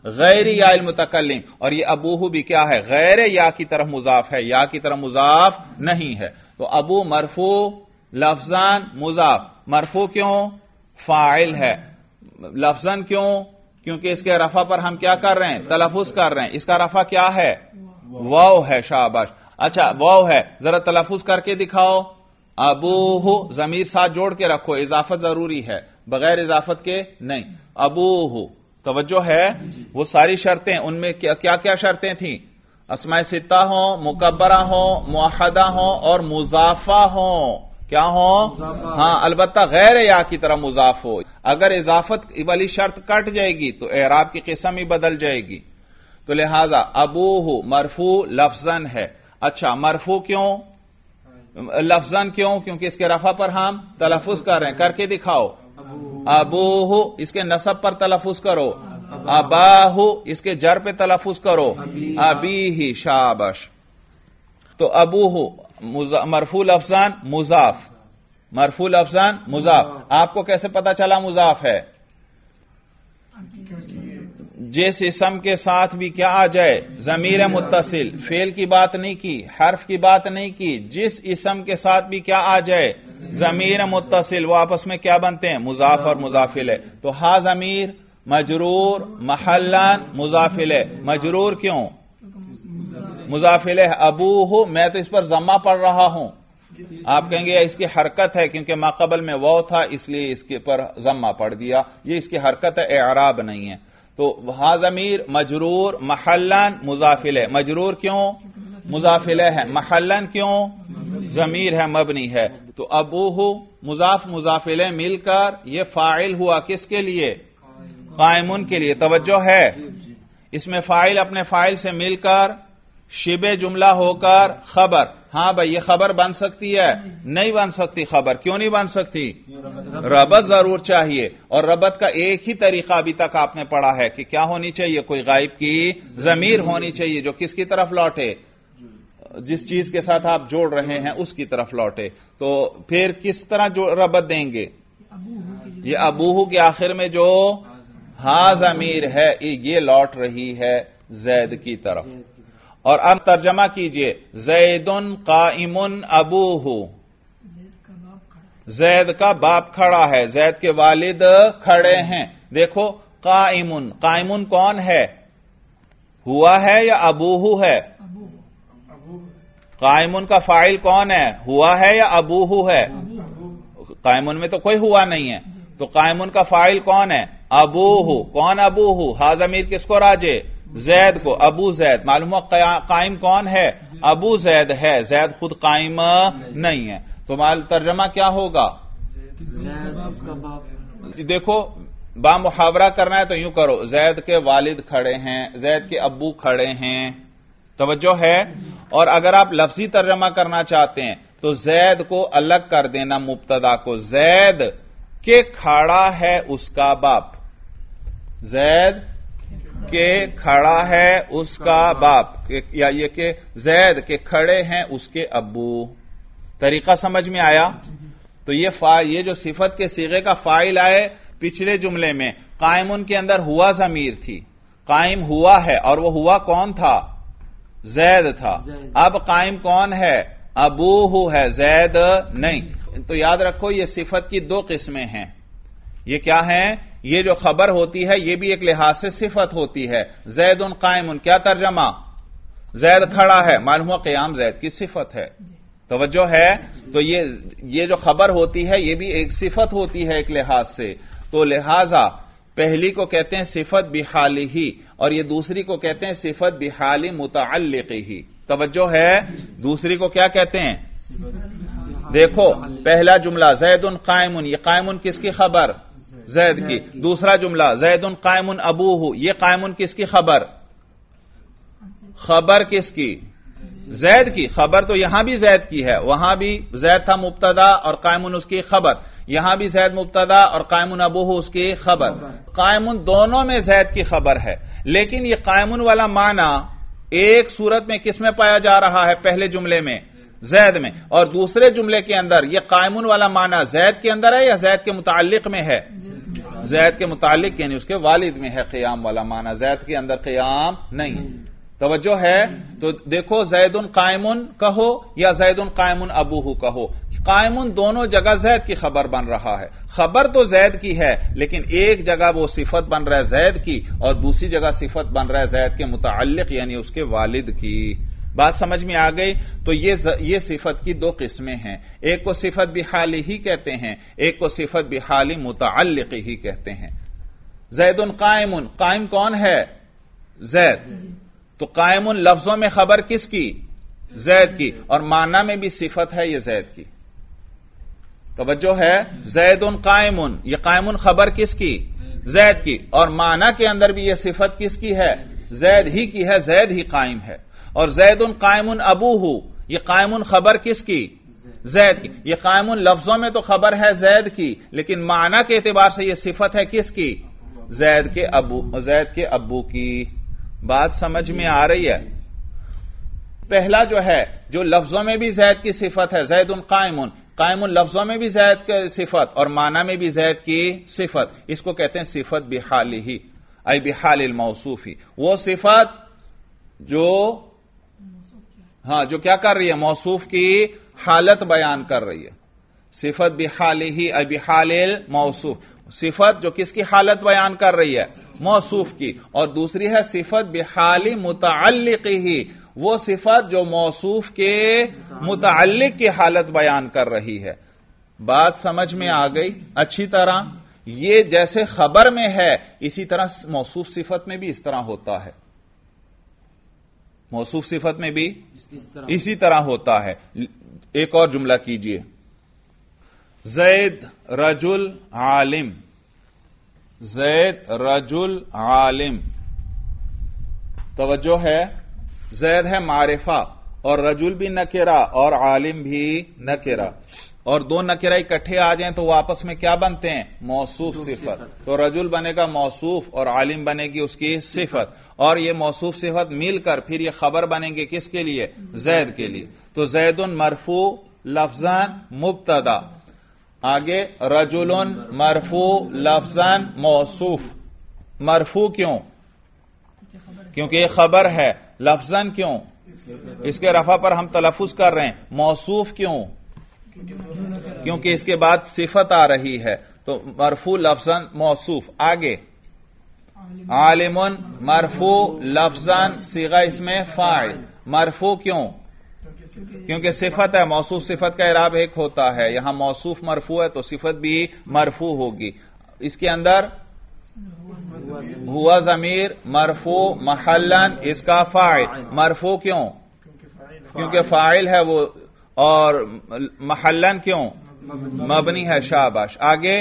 غیر یا المتکلم، اور یہ ابوہ بھی کیا ہے؟ غیر یا کی طرف مضاف ہے، یا کی طرف مضاف نہیں ہے. تو ابو مرفوع لفظان مضاف. مرفوع کیوں؟ فاعل ہے. لفظان کیوں؟ کیونکہ اس کے رفع پر ہم کیا کر رہے ہیں؟ تلفظ کر رہے ہیں. اس کا رفع کیا ہے؟ واو ہے. شاباش. اچھا واو ہے، ذرا تلفظ کر کے دکھاؤ. ابوہ، ضمیر ساتھ جوڑ کے رکھو، اضافت ضروری ہے، بغیر اضافت کے نہیں. ابوہ، توجہ ہے. وہ ساری شرطیں، ان میں کیا کیا شرطیں تھیں؟ اسماء ستہ ہوں، مکبرہ ہوں، موحدہ ہوں اور مضافہ ہوں. کیا ہوں؟ ہاں، البتہ غیر یا کی طرح مضاف ہو. اگر اضافت والی شرط کٹ جائے گی تو اعراب کی قسم ہی بدل جائے گی. تو لہذا ابوہ مرفوع لفظاً ہے. اچھا، مرفوع کیوں؟ لفظاً کیوں؟ کیونکہ اس کے رفع پر ہم تلفظ کر رہے ہیں. کر کے دکھاؤ. ابوہ، اس کے نصب پر تلفظ کرو. اباہ، اس کے جر پہ تلفظ کرو. ابیہ. شاباش. تو ابوہ مرفوع لفظان مضاف. مرفوع لفظان مضاف. آپ کو کیسے پتا چلا مضاف ہے؟ جس اسم کے ساتھ بھی کیا آ جائے؟ ضمیر متصل. فعل کی بات نہیں کی، حرف کی بات نہیں کی، جس اسم کے ساتھ بھی کیا آ جائے؟ ضمیر متصل. وہ آپس میں کیا بنتے ہیں؟ مضاف اور مضاف الیہ. تو ہا ضمیر مجرور محلان مضاف الیہ. مجرور کیوں؟ مضاف الیہ. ابوہ، میں تو اس پر ضمہ پڑھ رہا ہوں. آپ کہیں گے اس کی حرکت ہے کیونکہ ما قبل میں واو تھا اس لیے اس کے پر ضمہ پڑھ دیا. یہ اس کی حرکت ہے، اعراب نہیں ہے. تو ہا ضمیر مجرور محلان مضاف الیہ. مجرور کیوں؟ مضاف الیہ ہے. محلان کیوں؟ ضمیر ہے، مبنی ہے. تو ابوہ مضاف مضاف الیہ مل کر یہ فاعل ہوا. کس کے لیے؟ قائمون کے لیے. توجہ ہے. اس میں فاعل اپنے فاعل سے مل کر شبہ جملہ ہو کر خبر. ہاں بھائی، یہ خبر بن سکتی ہے؟ نہیں بن سکتی. خبر کیوں نہیں بن سکتی؟ ربط ضرور چاہیے. اور ربط کا ایک ہی طریقہ ابھی تک آپ نے پڑھا ہے کہ کیا ہونی چاہیے؟ کوئی غائب کی ضمیر ہونی چاہیے جو کس کی طرف لوٹے؟ جس چیز کے ساتھ آپ جوڑ رہے ہیں اس کی طرف لوٹے. تو پھر کس طرح جو ربط دیں گے؟ یہ ابوہ کے آخر میں جو ہا ضمیر ہے یہ لوٹ رہی ہے زید کی طرف. اور اب ترجمہ کیجئے. زید قائم ابوہ. زید کا باپ کھڑا ہے، زید کے والد کھڑے ہیں. دیکھو قائم. قائم کون ہے؟ ہوا ہے یا ابوہ ہے؟ قائم کا فاعل کون ہے؟ ہوا ہے یا ابوہ ہے؟ قائم میں تو کوئی ہوا نہیں ہے. تو قائم کا فاعل کون ہے؟ ابوہ. کون ابوہ؟ ہا ضمیر کس کو راجے؟ زید کو. ابو زید. معلوم ہوا قائم کون ہے؟ ابو زید ہے. زید خود قائم نہیں ہے. تو ترجمہ کیا ہوگا؟ دیکھو با محاورہ کرنا ہے تو یوں کرو. زید کے والد کھڑے ہیں، زید کے ابو کھڑے ہیں. توجہ ہے. اور اگر آپ لفظی ترجمہ کرنا چاہتے ہیں تو زید کو الگ کر دینا مبتدا کو. زید کے کھڑا ہے اس کا باپ. زید کے کھڑا ہے اس کا باپ، یا یہ کہ زید کے کھڑے ہیں اس کے ابو. طریقہ سمجھ میں آیا؟ تو یہ جو صفت کے صیغے کا فاعل آئے پچھلے جملے میں قائم کے اندر ہوا ضمیر تھی. قائم ہوا ہے اور وہ ہوا کون تھا؟ زید تھا. اب قائم کون ہے؟ ابوہ ہے، زید نہیں. تو یاد رکھو یہ صفت کی دو قسمیں ہیں. یہ کیا ہیں؟ یہ جو خبر ہوتی ہے یہ بھی ایک لحاظ سے صفت ہوتی ہے. زید قائم. کیا ترجمہ؟ زید کھڑا ہے. معلوم ہوا قیام زید کی صفت ہے. توجہ ہے. تو یہ جو خبر ہوتی ہے یہ بھی ایک صفت ہوتی ہے ایک لحاظ سے. تو لہذا پہلی کو کہتے ہیں صفت بحالہ اور یہ دوسری کو کہتے ہیں صفت بحال متعلقہ. توجہ ہے. دوسری کو کیا کہتے ہیں؟ دیکھو پہلا جملہ زید قائم، یہ قائم کس کی خبر؟ زید کی. دوسرا جملہ زید قائم ابوہ، یہ قائم کس کی خبر؟ خبر کس کی؟ زید کی. خبر تو یہاں بھی زید کی ہے، وہاں بھی زید تھا مبتدا اور قائم اس کی خبر. یہاں بھی زید مبتدا اور قائم ابوہ اس کی خبر. قائم دونوں میں زید کی خبر ہے، لیکن یہ قائم والا معنی ایک صورت میں کس میں پایا جا رہا ہے؟ پہلے جملے میں زید میں، اور دوسرے جملے کے اندر یہ قائم والا معنی زید کے اندر ہے یا زید کے متعلق میں ہے؟ زید کے متعلق یعنی اس کے والد میں ہے قیام والا معنی، زید کے اندر قیام نہیں۔ توجہ ہے؟ تو دیکھو زید قائم کہو یا زید قائم ابوہ کہو، قائم دونوں جگہ زید کی خبر بن رہا ہے، خبر تو زید کی ہے لیکن ایک جگہ وہ صفت بن رہا ہے زید کی اور دوسری جگہ صفت بن رہا ہے زید کے متعلق یعنی اس کے والد کی۔ بات سمجھ میں آ گئی؟ تو یہ صفت کی دو قسمیں ہیں، ایک کو صفت بحال ہی کہتے ہیں، ایک کو صفت بحال متعلق ہی کہتے ہیں۔ زید قائم، قائم کون ہے؟ زید۔ تو قائم لفظوں میں خبر کس کی؟ زید کی، اور معنی میں بھی صفت ہے یہ زید کی۔ توجہ ہے؟ زید قائم، یہ قائم خبر کس کی؟ زید کی، اور معنی کے اندر بھی یہ صفت کس کی ہے؟ زید ہی کی ہے، زید ہی قائم ہے۔ اور زید قائم ابوہ، یہ قائم خبر کس کی؟ زید کی۔ یہ قائم لفظوں میں تو خبر ہے زید کی لیکن معنی کے اعتبار سے یہ صفت ہے کس کی؟ زید کے ابو کی۔ بات سمجھ میں آ رہی ہے؟ پہلا جو ہے جو لفظوں میں بھی زید کی صفت ہے، زید قائم، قائم لفظوں میں بھی زید کی صفت اور معنی میں بھی زید کی صفت، اس کو کہتے ہیں صفت بحال ہی ای بحال الموصوف، وہ صفت جو کیا کر رہی ہے؟ موصوف کی حالت بیان کر رہی ہے۔ صفت بحال ہی ای بحال الموصوف، صفت جو کس کی حالت بیان کر رہی ہے؟ موصوف کی، اور دوسری ہے صفت بحال متعلق ہی، وہ صفت جو موصوف کے متعلق کی حالت بیان کر رہی ہے۔ بات سمجھ میں آ گئی اچھی طرح؟ یہ جیسے خبر میں ہے اسی طرح موصوف صفت میں بھی اس طرح ہوتا ہے، موصوف صفت میں بھی اسی طرح ہوتا ہے۔ ایک اور جملہ کیجئے، زید رجل عالم، زید رجل عالم۔ توجہ ہے؟ زید ہے معرفہ اور رجل بھی نکرہ اور عالم بھی نکرہ، اور دو نکرہ اکٹھے آ جائیں تو وہ آپس میں کیا بنتے ہیں؟ موصوف صفت۔ تو رجل بنے گا موصوف اور عالم بنے گی اس کی صفت، اور یہ موصوف صفت مل کر پھر یہ خبر بنیں گے کس کے لیے؟ زید کے لیے۔ تو زید مرفوع لفظاً مبتدا، آگے رجل مرفوع لفظاً موصوف۔ مرفوع کیوں؟ کیونکہ یہ خبر ہے۔ لفظاً کیوں؟ اس کے رفع پر ہم تلفظ کر رہے ہیں۔ موصوف کیوں؟ کیونکہ اس کے بعد صفت آ رہی ہے، تو مرفوع لفظاً موصوف۔ آگے عالم مرفوع لفظاً صیغہ اس میں فاعل۔ مرفوع کیوں؟ کیونکہ صفت ہے، موصوف صفت کا اعراب ایک ہوتا ہے، یہاں موصوف مرفوع ہے تو صفت بھی مرفوع ہوگی۔ اس کے اندر ہوا ضمیر مرفوع محلاً اس کا فاعل۔ مرفوع کیوں؟ کیونکہ فاعل ہے وہ، اور محلاً کیوں؟ مبنی ہے۔ شاباش۔ آگے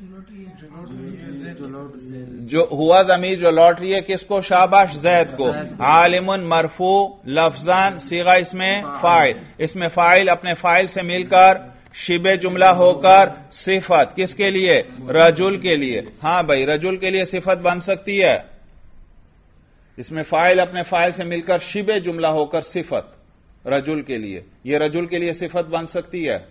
جو ہوا ضمیر جو لوٹ رہی ہے کس کو؟ شاباش زید کو۔ عالم مرفوع لفظاً صیغہ اس میں فاعل، اس میں فاعل اپنے فاعل سے مل کر شبہ جملہ ہو کر صفت کس کے لیے؟ رجل کے لیے۔ ہاں بھائی، رجل کے لیے صفت بن سکتی ہے، اس میں فاعل اپنے فاعل سے مل کر شبہ جملہ ہو کر صفت رجل کے لیے، یہ رجل کے لیے صفت بن سکتی ہے؟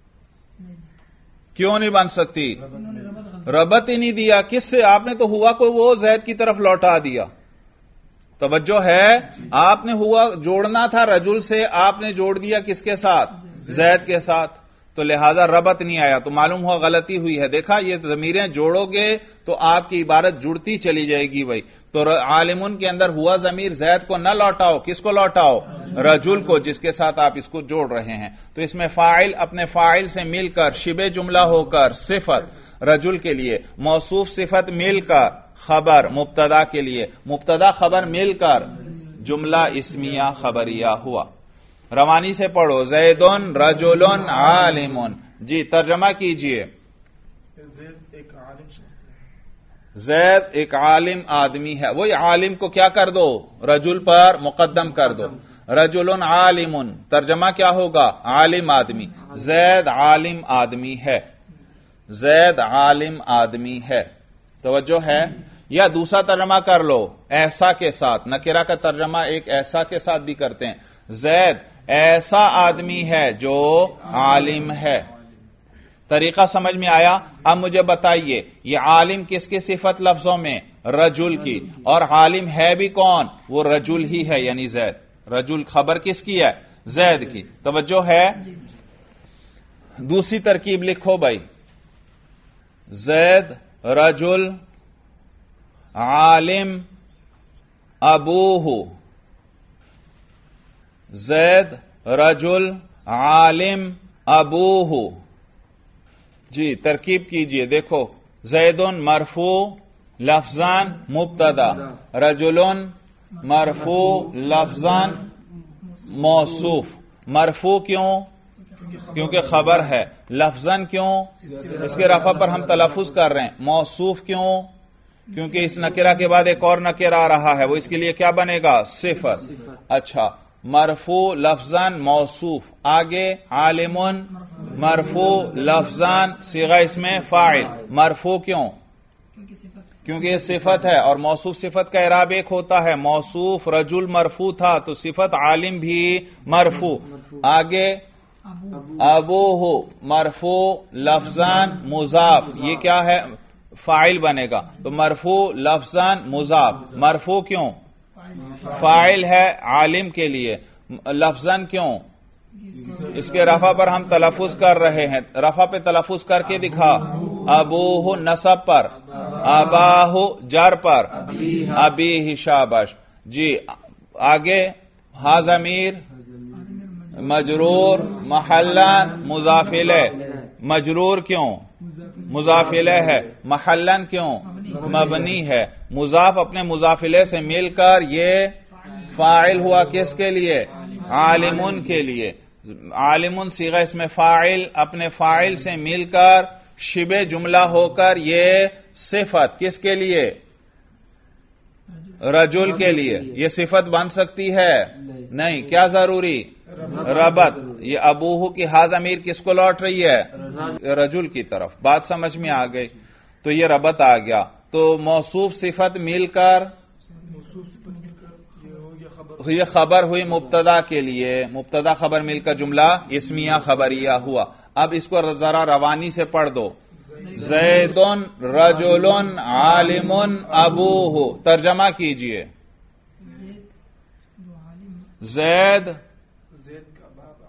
کیوں نہیں بن سکتی؟ ربط ہی نہیں دیا۔ کس سے؟ آپ نے تو ہوا کو وہ زید کی طرف لوٹا دیا۔ توجہ ہے؟ آپ نے ہوا جوڑنا تھا رجل سے، آپ نے جوڑ دیا کس کے ساتھ؟ زید کے ساتھ، تو لہذا ربط نہیں آیا، تو معلوم ہوا غلطی ہوئی ہے۔ دیکھا، یہ ضمیریں جوڑو گے تو آپ کی عبارت جڑتی چلی جائے گی بھائی۔ تو عالمون کے اندر ہوا ضمیر زید کو نہ لوٹاؤ، کس کو لوٹاؤ؟ رجل کو، جس کے ساتھ آپ اس کو جوڑ رہے ہیں۔ تو اس میں فاعل اپنے فاعل سے مل کر شبہ جملہ ہو کر صفت رجل کے لیے، موصوف صفت مل کر خبر مبتدا کے لیے، مبتدا خبر مل کر جملہ اسمیہ خبریہ ہوا۔ روانی سے پڑھو، زیدن رجل عالم۔ جی ترجمہ کیجئے۔ زید ایک عالم آدمی ہے، وہی عالم کو کیا کر دو؟ رجل پر مقدم کر دو۔ رجل عالم، ترجمہ کیا ہوگا؟ عالم آدمی۔ زید عالم آدمی ہے، زید عالم آدمی ہے۔ توجہ ہے؟ یا دوسرا ترجمہ کر لو ایسا کے ساتھ، نکرہ کا ترجمہ ایک ایسا کے ساتھ بھی کرتے ہیں۔ زید ایسا آدمی ہے جو عالم ہے، طریقہ سمجھ میں آیا؟ اب مجھے بتائیے یہ عالم کس کی صفت لفظوں میں؟ رجل کی، اور عالم ہے بھی کون؟ وہ رجل ہی ہے، یعنی زید۔ رجل خبر کس کی ہے؟ زید کی۔ توجہ ہے؟ دوسری ترکیب لکھو بھائی، زید رجل عالم ابوہ، زید رجل عالم ابوہ۔ جی ترکیب کیجئے، دیکھو زیدن مرفوع لفظان مبتدا، رجلن مرفوع لفظان موصوف۔ مرفوع کیوں؟ کیونکہ خبر ہے۔ لفظاً کیوں؟ اس کے رفع پر ہم تلفظ کر رہے ہیں۔ موصوف کیوں؟ کیونکہ اس نکرہ کے بعد ایک اور نکرہ آ رہا ہے، وہ اس کے لیے کیا بنے گا؟ صفت۔ اچھا، مرفوع لفظاً موصوف، آگے عالمن مرفوع لفظاً صیغہ اس میں فاعل۔ مرفوع کیوں؟ کیونکہ یہ صفت ہے، اور موصوف صفت کا اعراب ایک ہوتا ہے۔ موصوف رجل مرفوع تھا تو صفت عالم بھی مرفوع۔ آگے ابوہ مرفوع لفظاً مضاف، یہ کیا ہے؟ فاعل بنے گا، تو مرفوع لفظاً مضاف۔ مرفوع کیوں؟ فاعل ہے عالم کے لیے۔ لفظاً کیوں؟ اس کے رفع پر ہم تلفظ کر رہے ہیں، رفع پہ تلفظ کر کے دکھا۔ ابوہ نصب پر، اباہ جر پر، ابیہ شابش۔ جی آگے ہا ضمیر مجرور محلن مضاف الیہ۔ مجرور کیوں؟ مضاف الیہ ہے۔ محلن کیوں؟ مبنی ہے۔ مضاف اپنے مضاف الیہ سے مل کر یہ فاعل ہوا، کس کے لیے؟ عالمن کے لیے۔ عالمن صیغہ اس میں فاعل اپنے فاعل سے مل کر شبہ جملہ ہو کر یہ صفت کس کے لیے؟ رجل کے لیے۔ یہ صفت بن سکتی ہے؟ نہیں۔ کیا ضروری؟ ربط۔ یہ ابوہ کی ہا ضمیر کس کو لوٹ رہی ہے؟ رجل کی طرف۔ بات سمجھ میں آ گئی؟ تو یہ ربط آ گیا، تو موصوف صفت مل کر یہ خبر ہوئی مبتدا کے لیے، مبتدا خبر مل کر جملہ اسمیہ خبریہ ہوا۔ اب اس کو ذرا روانی سے پڑھ دو۔ زیدن رجل عالم ابوہ، ترجمہ کیجئے۔ زید کا باپ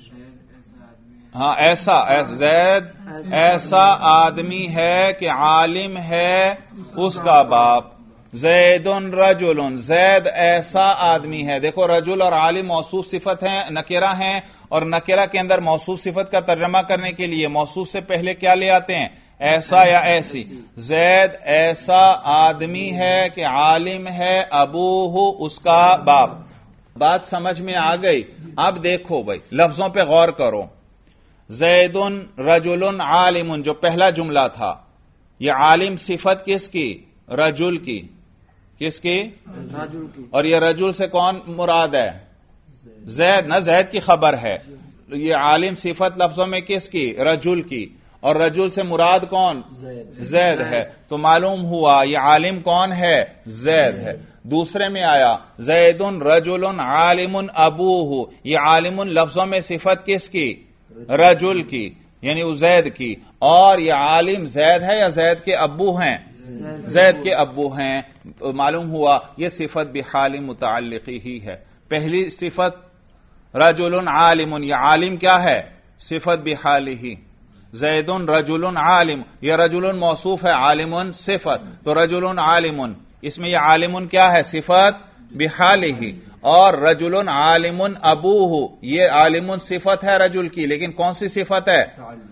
عالم، ہاں ایسا زید ایسا آدمی ہے کہ عالم ہے اس کا باپ۔ زید رجل، زید ایسا آدمی ہے۔ دیکھو رجل اور عالم موصوف صفت ہیں، نکرہ ہیں، اور نکرہ کے اندر موصوف صفت کا ترجمہ کرنے کے لیے موصوف سے پہلے کیا لے آتے ہیں؟ ایسا یا ایسی۔ زید ایسا آدمی ہے کہ عالم ہے ابوہ اس کا باپ۔ بات سمجھ میں آ گئی؟ اب دیکھو بھائی لفظوں پہ غور کرو۔ زید رجل عالم جو پہلا جملہ تھا، یہ عالم صفت کس کی؟ رجل کی۔ کس کی؟ رجل کی۔ اور یہ رجل سے کون مراد ہے؟ زید، نہ زید کی خبر ہے۔ یہ عالم صفت لفظوں میں کس کی؟ رجل کی، اور رجل سے مراد کون؟ زید ہے۔ تو معلوم ہوا یہ عالم کون ہے؟ زید ہے۔ دوسرے میں آیا زید رجل عالم ابوہ، یہ عالم لفظوں میں صفت کس کی؟ رجل کی، یعنی وہ زید کی، اور یہ عالم زید ہے یا زید کے ابو ہیں؟ زید کے ابو ہیں۔ تو معلوم ہوا یہ صفت بحال متعلقی ہی ہے۔ پہلی صفت رجل عالم، یہ عالم کیا ہے؟ صفت بحال ہی۔ زید رجل عالم، یہ رجل موصوف ہے، عالم صفت، تو رجل عالم، اس میں یہ عالم کیا ہے؟ صفت بحال ہی۔ اور رجل عالم ابوہ، یہ عالم صفت ہے رجل کی، لیکن کون سی صفت ہے؟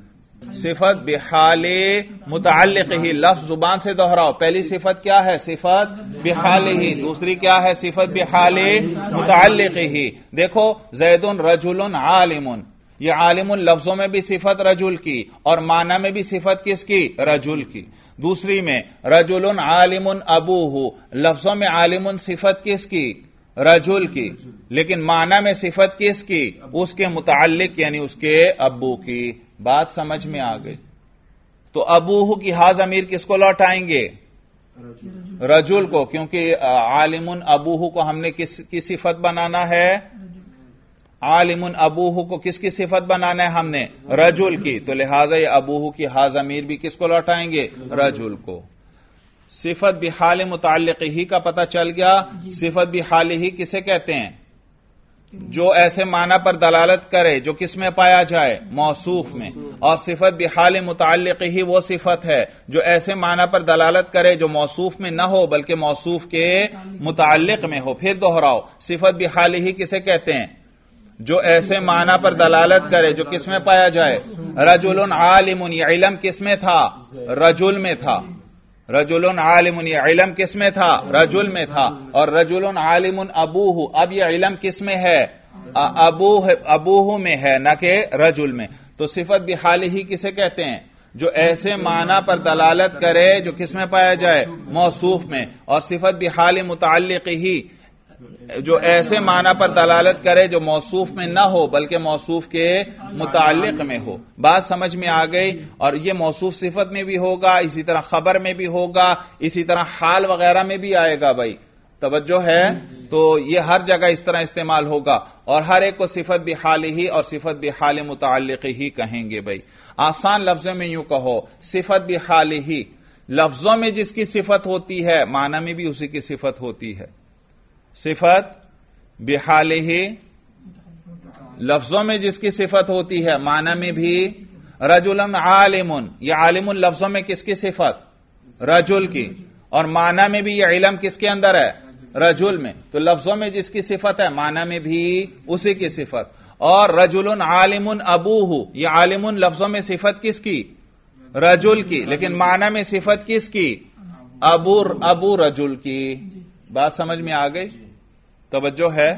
صفت بحال متعلق ہی۔ لفظ زبان سے دہراؤ، پہلی صفت کیا ہے؟ صفت بحال ہی، دوسری کیا ہے؟ صفت بحال متعلق ہی۔ دیکھو زید رجل عالم، یہ عالم لفظوں میں بھی صفت رجل کی اور معنی میں بھی صفت کس کی؟ رجل کی۔ دوسری میں رجل عالم ابوہ، لفظوں میں عالم صفت کس کی؟ رجل کی، لیکن معنی میں صفت کس کی؟ اس کے متعلق یعنی اس کے ابو کی۔ بات سمجھ میں آ گئی؟ تو ابوہ کی ہا ضمیر کس کو لوٹائیں گے؟ رجل کو، کیونکہ عالم ابوہ کو ہم نے کس کی صفت بنانا ہے؟ عالم ابوہ کو کس کی صفت بنانا ہے ہم نے؟ رجل کی، تو لہذا یہ ابوہ کی ہا ضمیر بھی کس کو لوٹائیں گے؟ رجل کو۔ صفت بحال متعلق ہی کا پتہ چل گیا۔ صفت بحال ہی کسے کہتے ہیں؟ جو ایسے معنی پر دلالت کرے جو کس میں پایا جائے؟ موصوف میں۔ اور صفت بحال متعلق ہی وہ صفت ہے جو ایسے معنی پر دلالت کرے جو موصوف میں نہ ہو بلکہ موصوف کے متعلق میں ہو۔ پھر دوہراؤ، صفت بحال ہی کسے کہتے ہیں؟ جو ایسے معنی پر دلالت کرے جو کس میں پایا جائے؟ رجل عالم، یہ علم کس میں تھا؟ رجل میں تھا۔ رجل عالم، یہ علم کس میں تھا؟ رجل میں تھا۔ اور رجل عالم ابوہ، اب یہ علم کس میں ہے؟ ابوہ میں ہے، نہ کہ رجل میں۔ تو صفت بحال ہی کسے کہتے ہیں؟ جو ایسے معنی پر دلالت کرے جو کس میں پایا جائے؟ موصوف میں۔ اور صفت بحال متعلق ہی جو ایسے معنی پر دلالت کرے جو موصوف میں نہ ہو بلکہ موصوف کے متعلق میں ہو۔ بات سمجھ میں آ گئی؟ اور یہ موصوف صفت میں بھی ہوگا، اسی طرح خبر میں بھی ہوگا، اسی طرح حال وغیرہ میں بھی آئے گا۔ بھائی توجہ ہے؟ تو یہ ہر جگہ اس طرح استعمال ہوگا، اور ہر ایک کو صفت بحال ہی اور صفت بحال متعلق ہی کہیں گے۔ بھائی آسان لفظوں میں یوں کہو، صفت بحال ہی لفظوں میں جس کی صفت ہوتی ہے معنی میں بھی اسی کی صفت ہوتی ہے۔ صفت بحال ہی لفظوں میں جس کی صفت ہوتی ہے معنی میں بھی۔ رجل عالم، یہ عالم لفظوں میں کس کی صفت؟ رجل کی، اور معنی میں بھی یہ علم کس کے اندر ہے؟ رجل میں۔ تو لفظوں میں جس کی صفت ہے معنی میں بھی اسی کی صفت۔ اور رجل عالم ابوہ، یہ عالم لفظوں میں صفت کس کی؟ رجل کی، لیکن معنی میں صفت کس کی؟ ابو رجل کی۔ بات سمجھ میں آ گئی؟ توجہ ہے؟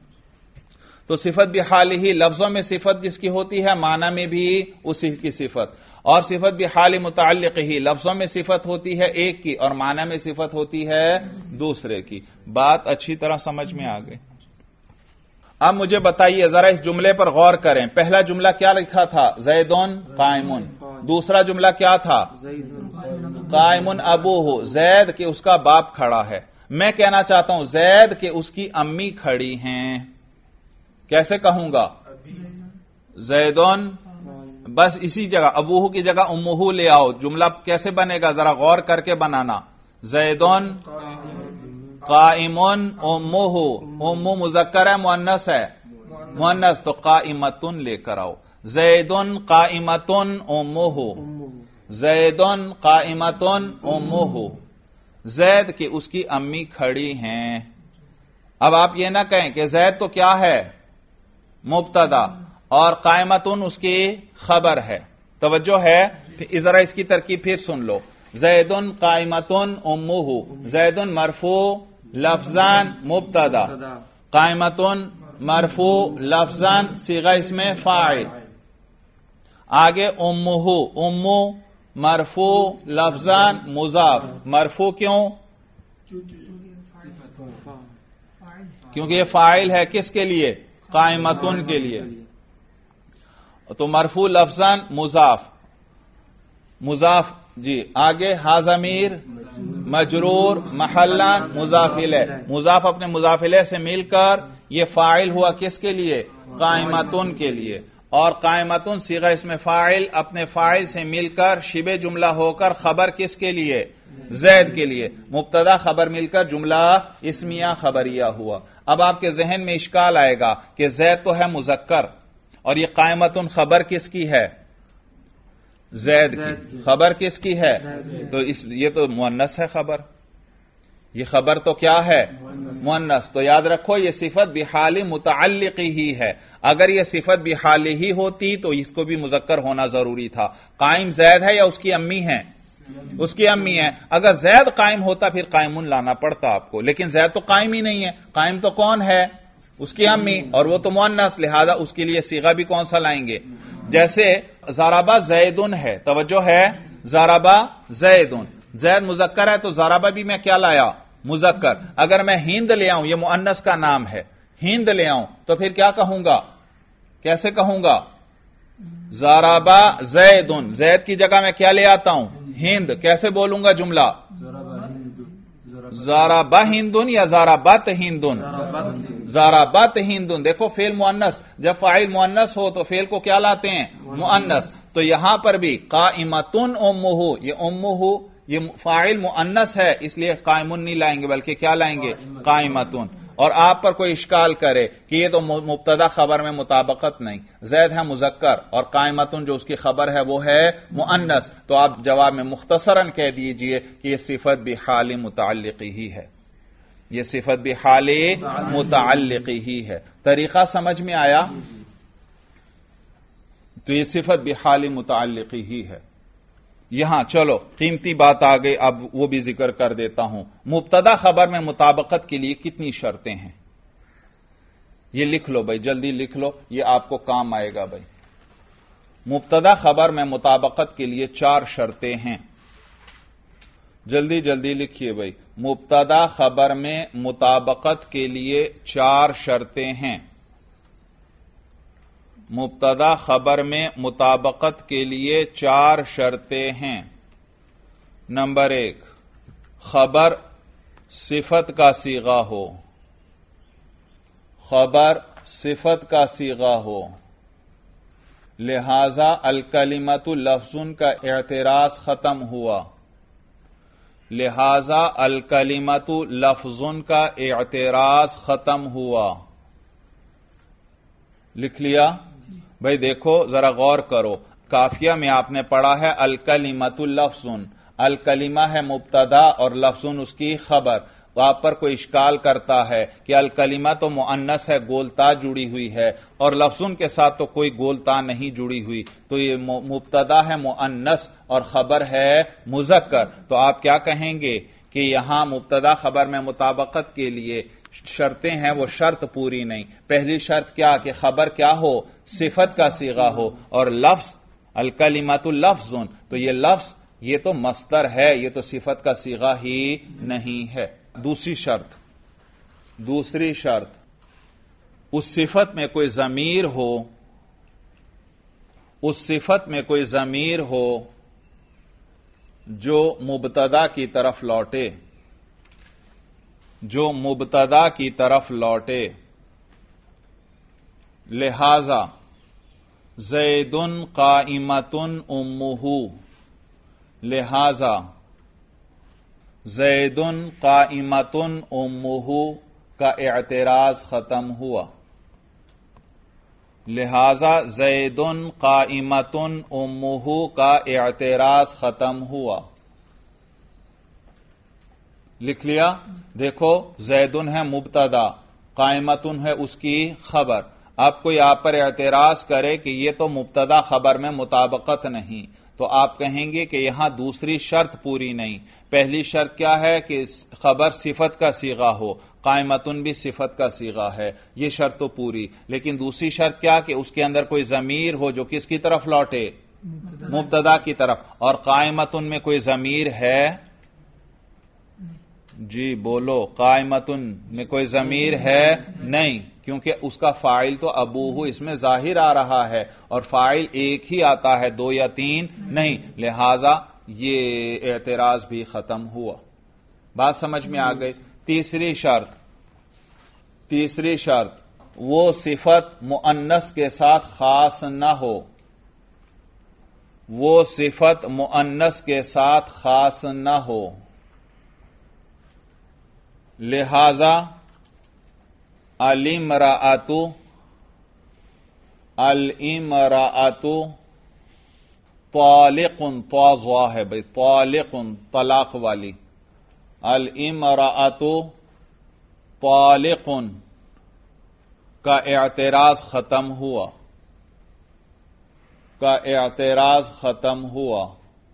تو صفت بحال ہی لفظوں میں صفت جس کی ہوتی ہے معنی میں بھی اسی کی صفت، اور صفت بحال متعلق ہی لفظوں میں صفت ہوتی ہے ایک کی اور معنی میں صفت ہوتی ہے دوسرے کی۔ بات اچھی طرح سمجھ میں آ گئی؟ اب مجھے بتائیے ذرا اس جملے پر غور کریں۔ پہلا جملہ کیا لکھا تھا؟ زیدون قائمون۔ دوسرا جملہ کیا تھا؟ قائمون ابوہ، زید کہ اس کا باپ کھڑا ہے۔ میں کہنا چاہتا ہوں زید کہ اس کی امی کھڑی ہیں، کیسے کہوں گا؟ زیدون، بس اسی جگہ ابوہ کی جگہ امہ لے آؤ، جملہ کیسے بنے گا ذرا غور کر کے بنانا۔ زیدون قائمون امہ، امہ مذکر ہے مؤنث ہے؟ مؤنث، تو قائمتن لے کر آؤ۔ زیدن قائمتن امہ، زیدن قائمتن امہ، زید کہ اس کی امی کھڑی ہیں۔ اب آپ یہ نہ کہیں کہ زید تو کیا ہے؟ مبتدا، اور قائمتن اس کی خبر ہے۔ توجہ ہے؟ ذرا اس کی ترکیب پھر سن لو۔ زیدن قائمتن امہ، زیدن مرفوع لفظان مبتدا، قائمتن مرفوع لفظان صیغہ اسم فاعل، آگے امہ، امہ مرفوع لفظان مضاف۔ مرفوع کیوں؟ کیونکہ یہ فاعل ہے کس کے لیے؟ قائمتن کے لیے، تو مرفوع لفظان مضاف، مضاف جی۔ آگے ہا ضمیر مجرور محلان مضاف الیہ، مضاف اپنے مضاف الیہ سے مل کر یہ فاعل ہوا کس کے لیے؟ قائمتن کے لیے، اور قائمتن صیغہ اسم فاعل اپنے فاعل سے مل کر شبہ جملہ ہو کر خبر کس کے لیے؟ زید کے لیے۔ مبتدا خبر مل کر جملہ اسمیہ خبریہ ہوا۔ اب آپ کے ذہن میں اشکال آئے گا کہ زید تو ہے مذکر اور یہ قائمتن خبر کس کی ہے؟ زید کی۔ خبر کس کی ہے؟ تو یہ تو مؤنث ہے خبر، یہ خبر تو کیا ہے؟ مؤنث۔ تو یاد رکھو یہ صفت بحال متعلق ہی ہے، اگر یہ صفت بحال ہی ہوتی تو اس کو بھی مذکر ہونا ضروری تھا۔ قائم زید ہے یا اس کی امی ہے؟ اس کی امی ہے۔ اگر زید قائم ہوتا پھر قائمون لانا پڑتا آپ کو، لیکن زید تو قائم ہی نہیں ہے، قائم تو کون ہے؟ اس کی امی، اور وہ تو مؤنث، لہذا اس کے لیے صیغہ بھی کون سا لائیں گے؟ جیسے ضربہ زیدن ہے، توجہ ہے، ضربہ زیدن، زید مذکر ہے تو ضربہ بھی میں کیا لایا؟ مذکر۔ اگر میں ہند لے آؤں، یہ مؤنث کا نام ہے، ہند لے آؤں تو پھر کیا کہوں گا؟ کیسے کہوں گا؟ ضربہ زیدن، زید کی جگہ میں کیا لے آتا ہوں؟ ہند۔ کیسے بولوں گا جملہ؟ ضربہ ہندن یا ضربت ہندن؟ ضربت ہندن. دیکھو فعل مؤنث، جب فاعل مؤنث ہو تو فعل کو کیا لاتے ہیں؟ مؤنث. تو یہاں پر بھی قائمتن امہ، یہ امہ یہ فاعل مؤنث ہے، اس لیے قائمن نہیں لائیں گے بلکہ کیا لائیں گے؟ قائمتن. اور آپ پر کوئی اشکال کرے کہ یہ تو مبتدا خبر میں مطابقت نہیں، زید ہے مذکر اور قائمتن جو اس کی خبر ہے وہ ہے مؤنث، تو آپ جواب میں مختصراً کہہ دیجئے کہ یہ صفت بحال متعلقی ہی ہے، یہ صفت بحال متعلقی ہی ہے. طریقہ سمجھ میں آیا؟ تو یہ صفت بحال متعلقی ہی ہے. یہاں چلو قیمتی بات آ گئی، اب وہ بھی ذکر کر دیتا ہوں. مبتدا خبر میں مطابقت کے لیے کتنی شرطیں ہیں؟ یہ لکھ لو بھائی، جلدی لکھ لو، یہ آپ کو کام آئے گا بھائی. مبتدا خبر میں مطابقت کے لیے 4 شرطیں ہیں. جلدی جلدی لکھیے بھائی. مبتدا خبر میں مطابقت کے لیے 4 شرطیں ہیں. مبتدا خبر میں مطابقت کے لیے 4 شرطیں ہیں. نمبر 1، خبر صفت کا صیغہ ہو. خبر صفت کا صیغہ ہو، لہذا الکلمۃ لفظ کا اعتراض ختم ہوا. لہذا الکلمۃ لفظ کا اعتراض ختم ہوا. لکھ لیا بھائی؟ دیکھو ذرا غور کرو، کافیہ میں آپ نے پڑھا ہے الکلمۃ لفظ، الکلمہ ہے مبتدا اور لفظ اس کی خبر. آپ پر کوئی اشکال کرتا ہے کہ الکلمہ تو مؤنث ہے، گولتا جڑی ہوئی ہے، اور لفظ کے ساتھ تو کوئی گولتا نہیں جڑی ہوئی، تو یہ مبتدا ہے مؤنث اور خبر ہے مذکر. تو آپ کیا کہیں گے کہ یہاں مبتدا خبر میں مطابقت کے لیے شرطیں ہیں، وہ شرط پوری نہیں. پہلی شرط کیا کہ خبر کیا ہو؟ صفت کا صیغہ ہو، اور لفظ الکلمۃ لفظ، تو یہ لفظ یہ تو مصدر ہے، یہ تو صفت کا صیغہ ہی نہیں ہے. دوسری شرط اس صفت میں کوئی ضمیر ہو، اس صفت میں کوئی ضمیر ہو جو مبتدا کی طرف لوٹے، جو مبتدا کی طرف لوٹے. لہذا زید قائمۃ امہ، لہذا زید قائمۃ امہ کا اعتراض ختم ہوا. لہذا زید قائمۃ امہ کا اعتراض ختم ہوا. لکھ لیا؟ دیکھو زیدن ہے مبتدا، قائمتن ہے اس کی خبر. اب کوئی آپ پر اعتراض کرے کہ یہ تو مبتدا خبر میں مطابقت نہیں، تو آپ کہیں گے کہ یہاں دوسری شرط پوری نہیں. پہلی شرط کیا ہے کہ خبر صفت کا صیغہ ہو، قائمتن بھی صفت کا صیغہ ہے، یہ شرط تو پوری. لیکن دوسری شرط کیا کہ اس کے اندر کوئی ضمیر ہو جو کس کی طرف لوٹے؟ مبتدا کی طرف. اور قائمتن میں کوئی ضمیر ہے؟ جی بولو، قائمتن میں کوئی ضمیر ہے؟ نہیں، کیونکہ اس کا فاعل تو ابوہ اس میں ظاہر آ رہا ہے، اور فاعل ایک ہی آتا ہے، 2 یا 3 نہیں. لہذا یہ اعتراض بھی ختم ہوا. بات سمجھ میں آ گئی؟ تیسری شرط وہ صفت مؤنث کے ساتھ خاص نہ ہو، وہ صفت مؤنث کے ساتھ خاص نہ ہو. لہذا الامرأۃ طالق، طاضوا ہے بھائی، طالق طلاق والی. الامرأۃ طالق کا اعتراض ختم ہوا، کا اعتراض ختم ہوا.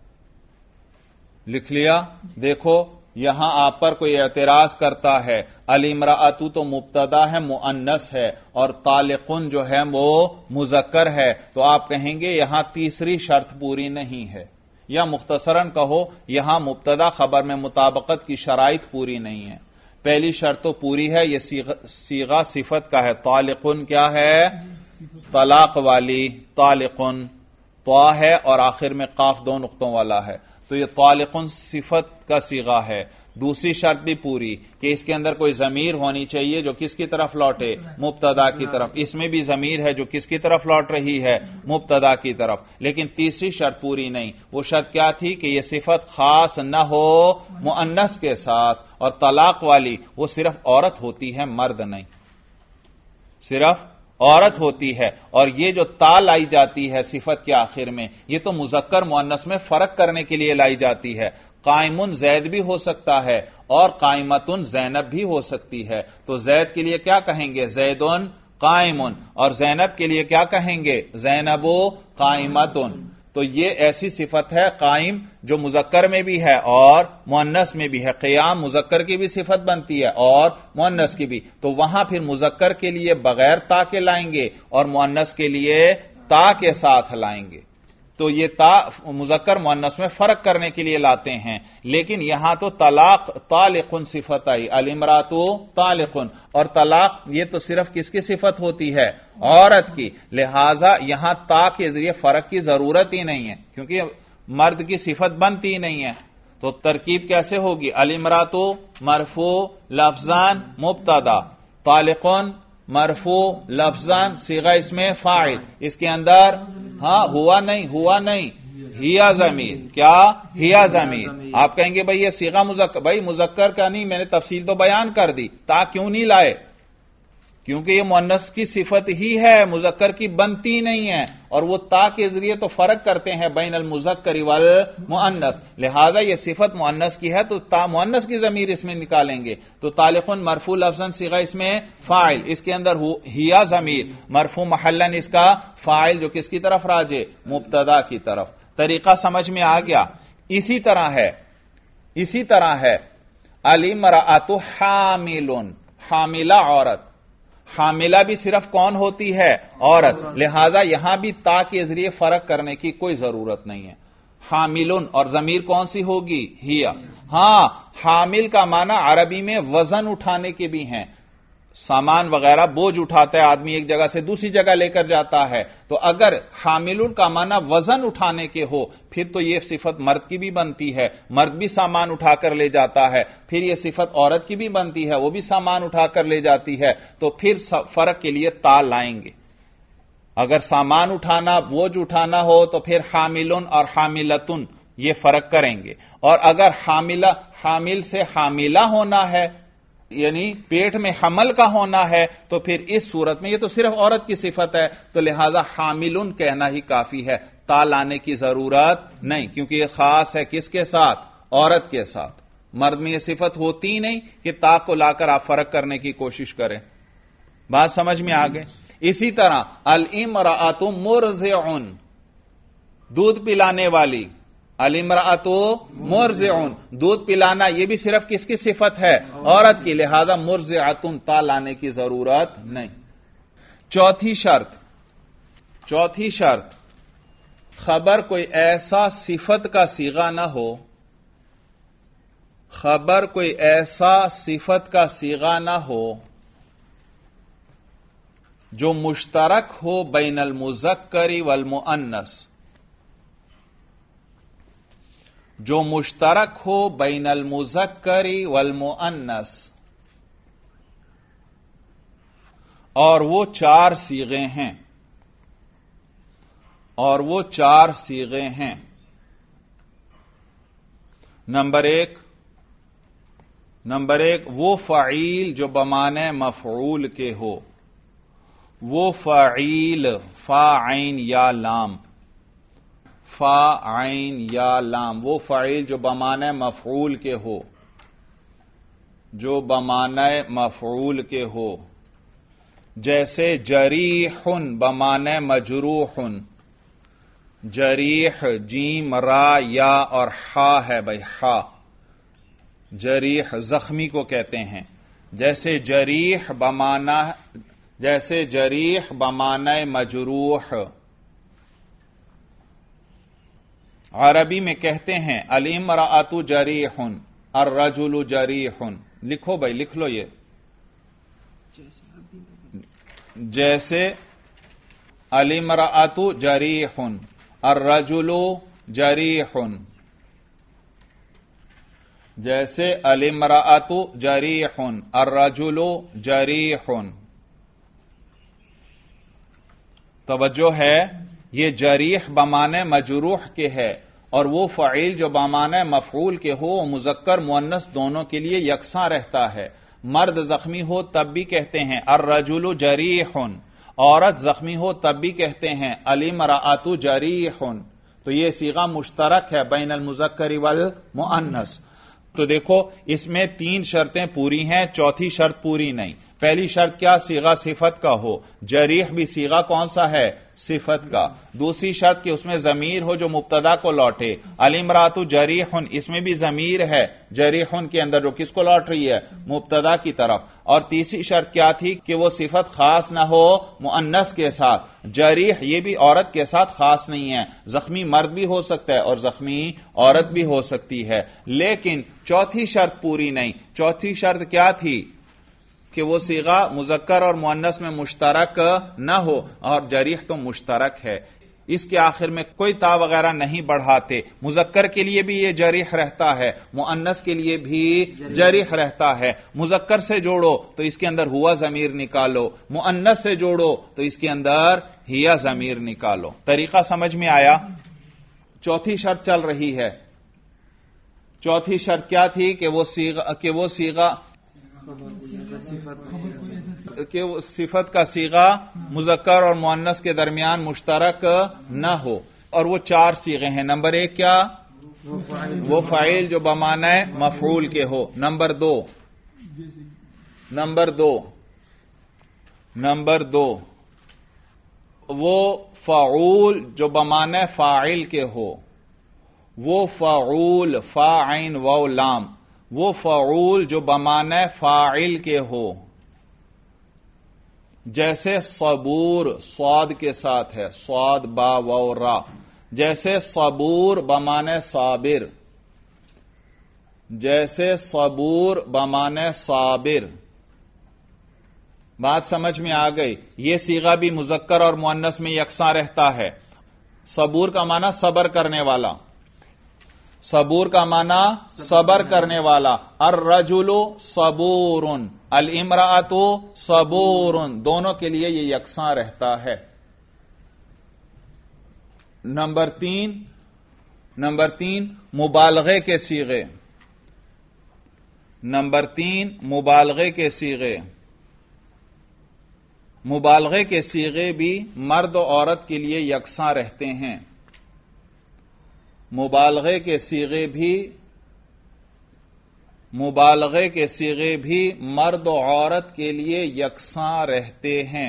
لکھ لیا؟ دیکھو یہاں آپ پر کوئی اعتراض کرتا ہے، الامرأۃ تو مبتدا ہے مؤنث ہے، اور طالقن جو ہے وہ مذکر ہے، تو آپ کہیں گے یہاں تیسری شرط پوری نہیں ہے. یا مختصراً کہو یہاں مبتدا خبر میں مطابقت کی شرائط پوری نہیں ہے. پہلی شرط تو پوری ہے، یہ صیغہ صفت کا ہے. طالقن کیا ہے؟ طلاق والی. طالقن طا ہے اور آخر میں قاف 2 نقطوں والا ہے، تو یہ طالقن صفت کا صیغہ ہے. دوسری شرط بھی پوری کہ اس کے اندر کوئی ضمیر ہونی چاہیے جو کس کی طرف لوٹے؟ مبتدا کی طرف. اس میں بھی ضمیر ہے جو کس کی طرف لوٹ رہی ہے؟ مبتدا کی طرف. لیکن تیسری شرط پوری نہیں. وہ شرط کیا تھی؟ کہ یہ صفت خاص نہ ہو مؤنث کے ساتھ، اور طلاق والی وہ صرف عورت ہوتی ہے، مرد نہیں، صرف عورت ہوتی ہے. اور یہ جو تا لائی جاتی ہے صفت کے آخر میں، یہ تو مذکر مؤنث میں فرق کرنے کے لیے لائی جاتی ہے. قائمن زید بھی ہو سکتا ہے اور قائمتن زینب بھی ہو سکتی ہے. تو زید کے لیے کیا کہیں گے؟ زیدن قائمن. اور زینب کے لیے کیا کہیں گے؟ زینب قائمتن. تو یہ ایسی صفت ہے قائم جو مذکر میں بھی ہے اور مؤنث میں بھی ہے. قیام مذکر کی بھی صفت بنتی ہے اور مؤنث کی بھی. تو وہاں پھر مذکر کے لیے بغیر تا کے لائیں گے اور مؤنث کے لیے تا کے ساتھ لائیں گے. تو یہ تا مذکر مؤنث میں فرق کرنے کے لیے لاتے ہیں. لیکن یہاں تو طلاق طالقن صفت آئی، الامرأۃ طالقن، اور طلاق یہ تو صرف کس کی صفت ہوتی ہے؟ عورت کی. لہذا یہاں تا کے ذریعے فرق کی ضرورت ہی نہیں ہے کیونکہ مرد کی صفت بنتی ہی نہیں ہے. تو ترکیب کیسے ہوگی؟ الامرأۃ مرفوع لفظان مبتدا، طالقن مرفوع لفظان صیغہ اس میں فاعل. اس کے اندر ہوا نہیں ہیا ضمیر. کیا؟ ہیا ضمیر. آپ کہیں گے بھئی یہ صیغہ مذکر، بھئی مذکر کا نہیں، میں نے تفصیل تو بیان کر دی. تا کیوں نہیں لائے؟ کیونکہ یہ مؤنث کی صفت ہی ہے، مذکر کی بنتی نہیں ہے، اور وہ تا کے ذریعے تو فرق کرتے ہیں بین المذکر والمؤنث. لہذا یہ صفت مؤنث کی ہے تو تا مؤنث کی ضمیر اس میں نکالیں گے. تو طالقن مرفوع لفظاً صیغہ اس میں فاعل، اس کے اندر ہیا ضمیر مرفوع محلاً اس کا فاعل جو کس کی طرف راجع؟ مبتدا کی طرف. طریقہ سمجھ میں آ گیا؟ اسی طرح ہے الامرأۃ حامل، حاملہ عورت. حاملہ بھی صرف کون ہوتی ہے؟ عورت. لہذا یہاں بھی تا کے ذریعے فرق کرنے کی کوئی ضرورت نہیں ہے. حاملن اور ضمیر کون سی ہوگی؟ ہیا. ہاں، حامل کا معنی عربی میں وزن اٹھانے کے بھی ہیں. سامان وغیرہ بوجھ اٹھاتا ہے آدمی، ایک جگہ سے دوسری جگہ لے کر جاتا ہے. تو اگر حاملن کا معنی وزن اٹھانے کے ہو پھر تو یہ صفت مرد کی بھی بنتی ہے، مرد بھی سامان اٹھا کر لے جاتا ہے. پھر یہ صفت عورت کی بھی بنتی ہے، وہ بھی سامان اٹھا کر لے جاتی ہے. تو پھر فرق کے لیے تا لائیں گے. اگر سامان اٹھانا بوجھ اٹھانا ہو تو پھر حاملن اور حاملتن یہ فرق کریں گے. اور اگر حامل سے حاملہ ہونا ہے یعنی پیٹ میں حمل کا ہونا ہے تو پھر اس صورت میں یہ تو صرف عورت کی صفت ہے، تو لہذا حاملن کہنا ہی کافی ہے، تا لانے کی ضرورت نہیں، کیونکہ یہ خاص ہے کس کے ساتھ؟ عورت کے ساتھ. مرد میں یہ صفت ہوتی نہیں کہ تا کو لا کر آپ فرق کرنے کی کوشش کریں. بات سمجھ میں آ گئے؟ اسی طرح الامرأۃ مرضع، دودھ پلانے والی. الامرأۃ مرضع، دودھ پلانا، یہ بھی صرف کس کی صفت ہے؟ عورت کی. لہذا مرضعۃ تا لانے کی ضرورت نہیں. چوتھی شرط خبر کوئی ایسا صفت کا صیغہ نہ ہو، خبر کوئی ایسا صفت کا صیغہ نہ ہو جو مشترک ہو بین المذکر والمؤنث، جو مشترک ہو بین المذکر والمؤنث، اور وہ چار صیغے ہیں. نمبر ایک وہ فعیل جو بمعنی مفعول کے ہو، وہ فعیل فا عین یا لام، وہ فعیل جو بمعنی مفعول کے ہو، کے ہو. جیسے جریح بمعنی مجروح، جریح جیم را یا اور حا ہے بھائی، حا جریح زخمی کو کہتے ہیں. جیسے جریح بمعنی مجروح. عربی میں کہتے ہیں الامرأۃ جریح الرجل جریح. لکھو بھائی، لکھ لو یہ. جیسے الامرأۃ جریح الرجل جریح. جیسے الامرأۃ جریح، الرجل جریح. توجہ ہے، یہ جریح بمعنی مجروح کے ہے، اور وہ فعیل جو بمعنی مفعول کے ہو مذکر مؤنث دونوں کے لیے یکساں رہتا ہے. مرد زخمی ہو تب بھی کہتے ہیں الرجل جریح، عورت زخمی ہو تب بھی کہتے ہیں الامرأۃ جریح. تو یہ صیغہ مشترک ہے بین المذکر والمؤنث. تو دیکھو اس میں 3 شرطیں پوری ہیں، چوتھی شرط پوری نہیں. پہلی شرط کیا؟ صیغہ صفت کا ہو. جریح بھی صیغہ کون سا ہے؟ صفت کا. دوسری شرط کہ اس میں ضمیر ہو جو مبتدا کو لوٹے. الامرأۃ جریح، اس میں بھی ضمیر ہے جریح کے اندر جو کس کو لوٹ رہی ہے؟ مبتدا کی طرف. اور تیسری شرط کیا تھی؟ کہ وہ صفت خاص نہ ہو مؤنث کے ساتھ. جریح یہ بھی عورت کے ساتھ خاص نہیں ہے، زخمی مرد بھی ہو سکتا ہے اور زخمی عورت بھی ہو سکتی ہے. لیکن چوتھی شرط پوری نہیں. چوتھی شرط کیا تھی؟ کہ وہ صیغہ مذکر اور مؤنث میں مشترک نہ ہو، اور جریح تو مشترک ہے. اس کے آخر میں کوئی تا وغیرہ نہیں بڑھاتے. مذکر کے لیے بھی یہ جریح رہتا ہے، مؤنث کے لیے بھی جریح رہتا ہے. مذکر سے جوڑو تو اس کے اندر ہوا ضمیر نکالو، مؤنث سے جوڑو تو اس کے اندر ہیا ضمیر نکالو. طریقہ سمجھ میں آیا؟ چوتھی شرط چل رہی ہے. چوتھی شرط کیا تھی؟ کہ وہ صیغہ کہ صفت کا صیغہ مذکر اور مؤنث کے درمیان مشترک نہ ہو. اور وہ 4 صیغے ہیں. نمبر 1 کیا؟ وہ فاعل جو بمعنی مفعول کے ہو. نمبر 2 وہ فعول جو بمعنی فاعل کے ہو. وہ فعول فا عین واو لام، وہ فعول جو بمعنی فاعل کے ہو. جیسے صبور صاد کے ساتھ ہے، صاد با واو را. جیسے صبور بمعنی صابر، جیسے صبور بمعنی صابر. بات سمجھ میں آ گئی؟ یہ صیغہ بھی مذکر اور مؤنث میں یکساں رہتا ہے. صبور کا معنی صبر کرنے والا، صبور کا معنی صبر کرنے والا. الرجل صبور، الامرأۃ صبور، دونوں کے لیے یہ یکساں رہتا ہے. نمبر تین مبالغے کے صیغے. نمبر 3 مبالغے کے صیغے. مبالغے کے صیغے بھی مرد و عورت کے لیے یکساں رہتے ہیں. مبالغے کے صیغے بھی مرد و عورت کے لیے یکساں رہتے ہیں.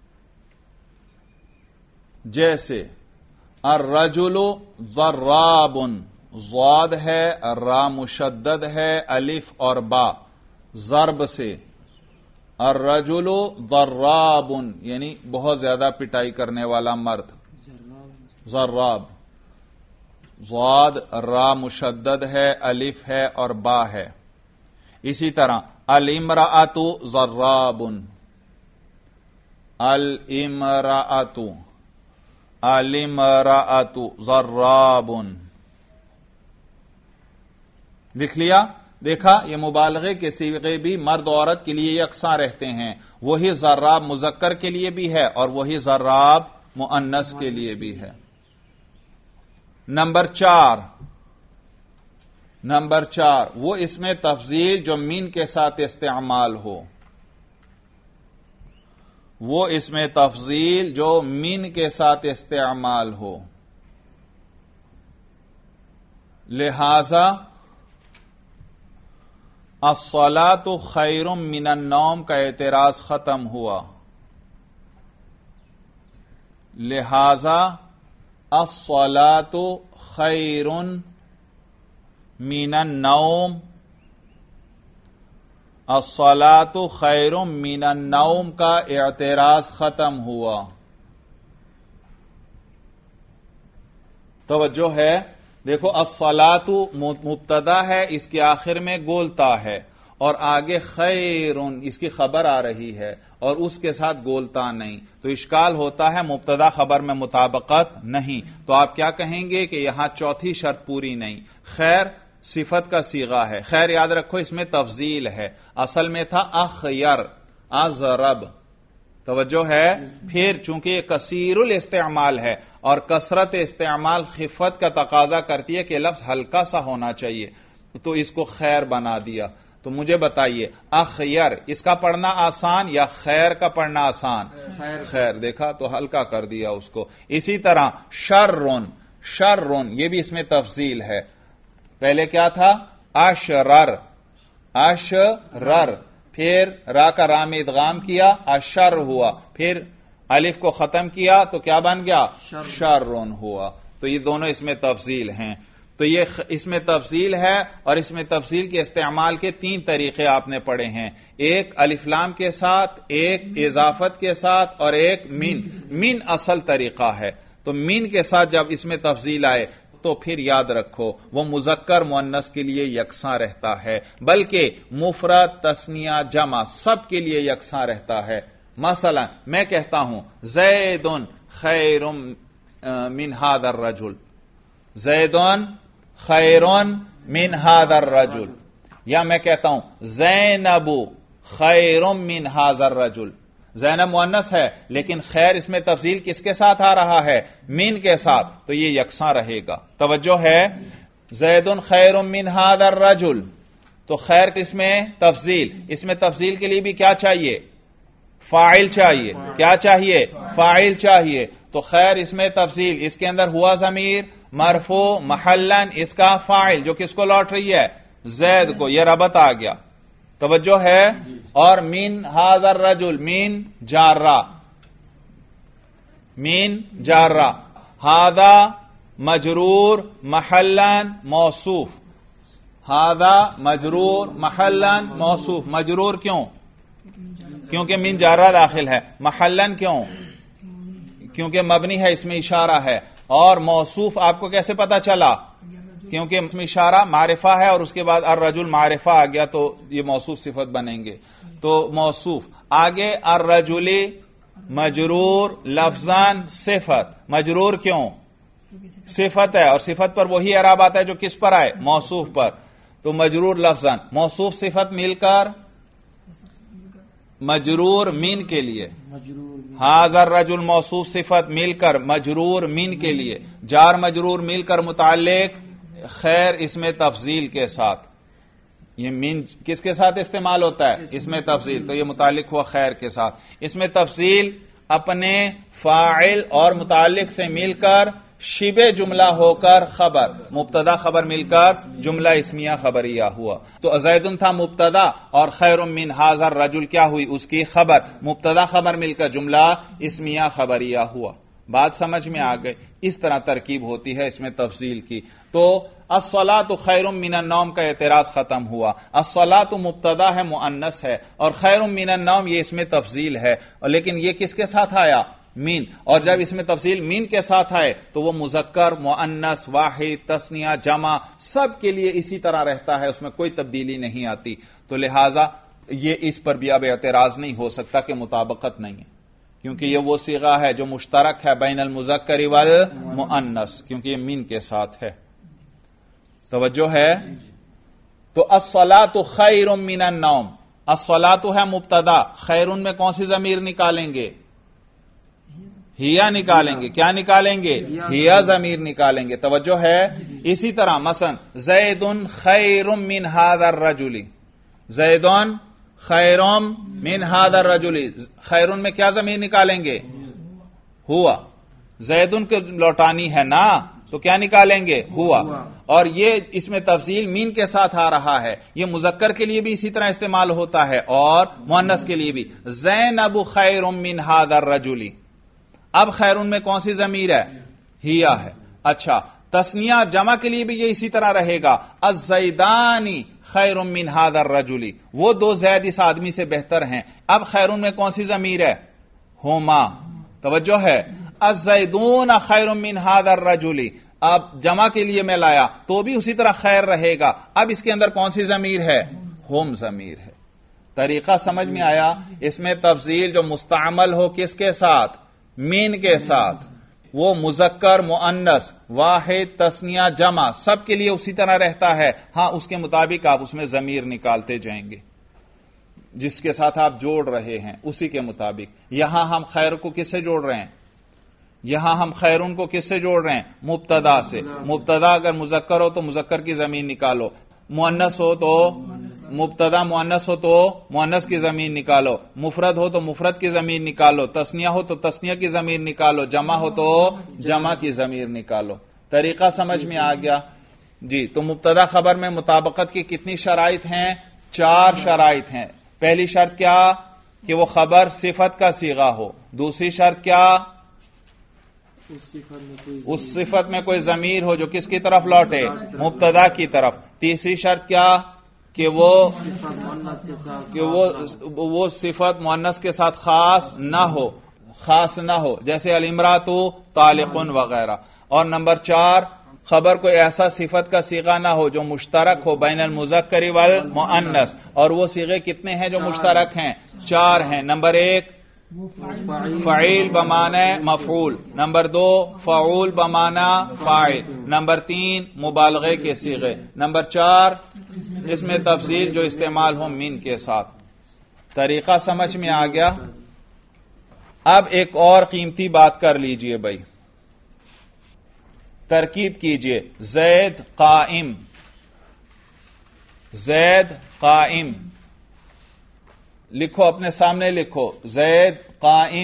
جیسے الرجل ضراب، ضاد ہے، را مشدد ہے، الف اور با، ضرب سے. الرجل ضراب یعنی بہت زیادہ پٹائی کرنے والا مرد. ضراب، ضاد را مشدد ہے، الف ہے اور با ہے. اسی طرح الامرأۃ ضراب، الامرأۃ ضراب. لکھ لیا؟ دیکھا، یہ مبالغے کے صیغے بھی مرد و عورت کے لیے یکساں رہتے ہیں. وہی ضراب مذکر کے لیے بھی ہے اور وہی ضراب مؤنث کے لیے بھی ہے. نمبر 4 وہ اس میں تفضیل جو من کے ساتھ استعمال ہو. وہ اس میں تفضیل جو من کے ساتھ استعمال ہو. لہذا الصلاۃ خیر من النوم کا اعتراض ختم ہوا. لہذا الصلاۃ خیر من النوم، الصلاۃ خیر من النوم کا اعتراض ختم ہوا. توجہ ہے؟ دیکھو الصلاۃ مبتدا ہے، اس کے آخر میں گولتا ہے، اور آگے خیر اس کی خبر آ رہی ہے اور اس کے ساتھ گولتا نہیں. تو اشکال ہوتا ہے مبتدا خبر میں مطابقت نہیں. تو آپ کیا کہیں گے کہ یہاں چوتھی شرط پوری نہیں. خیر صفت کا صیغہ ہے. خیر یاد رکھو اس میں تفضیل ہے. اصل میں تھا اخیر ازرب. توجہ ہے. پھر چونکہ یہ کثیر الاستعمال ہے اور کثرت استعمال خفت کا تقاضا کرتی ہے کہ لفظ ہلکا سا ہونا چاہیے, تو اس کو خیر بنا دیا. تو مجھے بتائیے اخیر اس کا پڑھنا آسان یا خیر کا پڑھنا آسان؟ خیر. دیکھا تو ہلکا کر دیا اس کو. اسی طرح شرن, شرن یہ بھی اس میں تفضیل ہے. پہلے کیا تھا؟ اشرر, اشرر. پھر را کا را میں ادغام کیا اشر ہوا. پھر الف کو ختم کیا تو کیا بن گیا؟ شرن ہوا. تو یہ دونوں اس میں تفضیل ہیں. تو یہ اس میں تفضیل ہے اور اس میں تفضیل کے استعمال کے 3 طریقے آپ نے پڑھے ہیں. ایک الف لام کے ساتھ, ایک اضافت کے ساتھ اور ایک من. من اصل طریقہ ہے. تو من کے ساتھ جب اس میں تفضیل آئے تو پھر یاد رکھو وہ مذکر مؤنث کے لیے یکساں رہتا ہے, بلکہ مفرد تثنیہ جمع سب کے لیے یکساں رہتا ہے. مثلا میں کہتا ہوں زید خیر من هذا الرجل, زید خیر من هذا الرجل. یا میں کہتا ہوں زینب خیر من هذا الرجل. زینب مؤنث ہے لیکن خیر اس میں تفضیل کس کے ساتھ آ رہا ہے؟ من کے ساتھ. تو یہ یکساں رہے گا. توجہ ہے. زید خیر من هذا الرجل. تو خیر کس میں تفضیل. اس میں تفضیل کے لیے بھی کیا چاہیے؟ فاعل چاہیے. کیا چاہیے؟ فاعل چاہیے. تو خیر اس میں تفضیل, اس کے اندر ہوا ضمیر مرفوع محلن, اس کا فاعل جو کس کو لوٹ رہی ہے؟ زید کو. یہ ربط آ گیا. توجہ ہے. اور من هذا الرجل من جارہ, من جارہ. هذا مجرور محلن موصوف, هذا مجرور محلن موصوف. مجرور کیوں؟ کیونکہ من جارہ داخل ہے. محلن کیوں؟ کیونکہ مبنی ہے, اس میں اشارہ ہے. اور موصوف آپ کو کیسے پتا چلا؟ کیونکہ اس میں اشارہ معرفہ ہے اور اس کے بعد الرجل معرفہ آ گیا تو یہ موصوف صفت بنیں گے. تو موصوف آگے الرجل مجرور لفظاً صفت. مجرور کیوں؟ صفت ہے اور صفت پر وہی اعراب آتا ہے جو کس پر آئے؟ موصوف پر. تو مجرور لفظاً موصوف صفت مل کر مجرور من کے لیے. هذا الرجل موصوف صفت مل کر مجرور من کے لیے. جار مجرور مل کر متعلق خیر اس میں تفضیل کے ساتھ. یہ من کس کے ساتھ استعمال ہوتا ہے؟ اس میں تفضیل. تو یہ متعلق ہوا خیر کے ساتھ. اس میں تفضیل اپنے فاعل اور متعلق سے مل کر شبہ جملہ ہو کر خبر, مبتدا خبر مل کر جملہ اسمیہ خبریہ ہوا. تو زید تھا مبتدا اور خیر من هذا الرجل کیا ہوئی؟ اس کی خبر. مبتدا خبر مل کر جملہ اسمیہ خبریہ ہوا. بات سمجھ میں آ گئی. اس طرح ترکیب ہوتی ہے اس میں تفضیل کی. تو الصلاۃ خیر من النوم کا اعتراض ختم ہوا. الصلاۃ مبتدا ہے مؤنث ہے اور خیر من النوم یہ اس میں تفضیل ہے, لیکن یہ کس کے ساتھ آیا؟ مین. اور جب اس میں تفضیل مین کے ساتھ آئے تو وہ مذکر مؤنث واحد تثنیہ جمع سب کے لیے اسی طرح رہتا ہے, اس میں کوئی تبدیلی نہیں آتی. تو لہذا یہ اس پر بھی اب اعتراض نہیں ہو سکتا کہ مطابقت نہیں ہے, کیونکہ یہ وہ صیغہ ہے جو مشترک ہے بین المذکر والمؤنث, کیونکہ یہ مین کے ساتھ ہے. توجہ ہے. تو الصلاۃ خیر من النوم, الصلاۃ ہے مبتدا, خیر میں کون سی ضمیر نکالیں گے؟ ہیا نکالیں گے. کیا نکالیں گے؟ ہیا ضمیر نکالیں گے. توجہ ہے. اسی طرح مثلا زید خیر من هذا الرجل, زید خیر من هذا الرجل. خیر میں کیا ضمیر نکالیں گے؟ ہوا. زید کو لوٹانی ہے نا, تو کیا نکالیں گے؟ ہوا. اور یہ اس میں تفضیل مین کے ساتھ آ رہا ہے. یہ مذکر کے لیے بھی اسی طرح استعمال ہوتا ہے اور مؤنث کے لیے بھی. زینب خیر من هذا الرجل. اب خیرون میں کون سی ضمیر ہے؟ ہیا ہے. اچھا, تثنیہ جمع کے لیے بھی یہ اسی طرح رہے گا. الزیدانی خیر من هذا الرجل, وہ 2 زید اس آدمی سے بہتر ہیں. اب خیرون میں کون سی ضمیر ہے؟ ہما. توجہ ہے. الزیدون خیر من هذا الرجل, اب جمع کے لیے میں لایا تو بھی اسی طرح خیر رہے گا. اب اس کے اندر کون سی ضمیر ہے؟ ہم ضمیر ہے. طریقہ سمجھ میں آیا؟ اس میں تفضیل جو مستعمل ہو کس کے ساتھ؟ مین کے ساتھ. وہ مذکر مؤنث واحد تثنیہ جمع سب کے لیے اسی طرح رہتا ہے. ہاں اس کے مطابق آپ اس میں ضمیر نکالتے جائیں گے جس کے ساتھ آپ جوڑ رہے ہیں اسی کے مطابق. یہاں ہم خیر کو کس سے جوڑ رہے ہیں؟ یہاں ہم خیرون کو کس سے جوڑ رہے ہیں؟ مبتدا سے. مبتدا اگر مذکر ہو تو مذکر کی ضمیر نکالو، مؤنث ہو تو مبتدا مؤنث ہو تو مؤنث کی ضمیر نکالو، مفرد ہو تو مفرد کی ضمیر نکالو، تثنیہ ہو تو تثنیہ کی ضمیر نکالو، جمع ہو تو جمع کی ضمیر نکالو. طریقہ سمجھ میں آ گیا جی؟ تو مبتدا خبر میں مطابقت کی کتنی شرائط ہیں؟ 4 شرائط ہیں. پہلی شرط کیا؟ کہ وہ خبر صفت کا صیغہ ہو. دوسری شرط کیا؟ اس صفت میں کوئی ضمیر ہو جو کس کی طرف لوٹے؟ مبتدا کی طرف. تیسری شرط کیا؟ کہ وہ صفت مؤنث کے ساتھ خاص نہ ہو جیسے الامرأۃ طالق وغیرہ. اور نمبر 4 خبر کوئی ایسا صفت کا صیغہ نہ ہو جو مشترک ہو بین المذکر والمؤنث. اور وہ صیغے کتنے ہیں جو مشترک ہیں؟ 4 ہیں. نمبر 1 فعیل بمعنی مفعول، نمبر 2 فعول بمعنی فاعل، نمبر 3 مبالغے کے صیغے، نمبر 4 اس میں تفضیل جو استعمال ہو من کے ساتھ. طریقہ سمجھ میں آ گیا؟ اب ایک اور قیمتی بات کر لیجئے بھائی، ترکیب کیجئے. زید قائم، زید قائم لکھو، اپنے سامنے لکھو. زید قائم.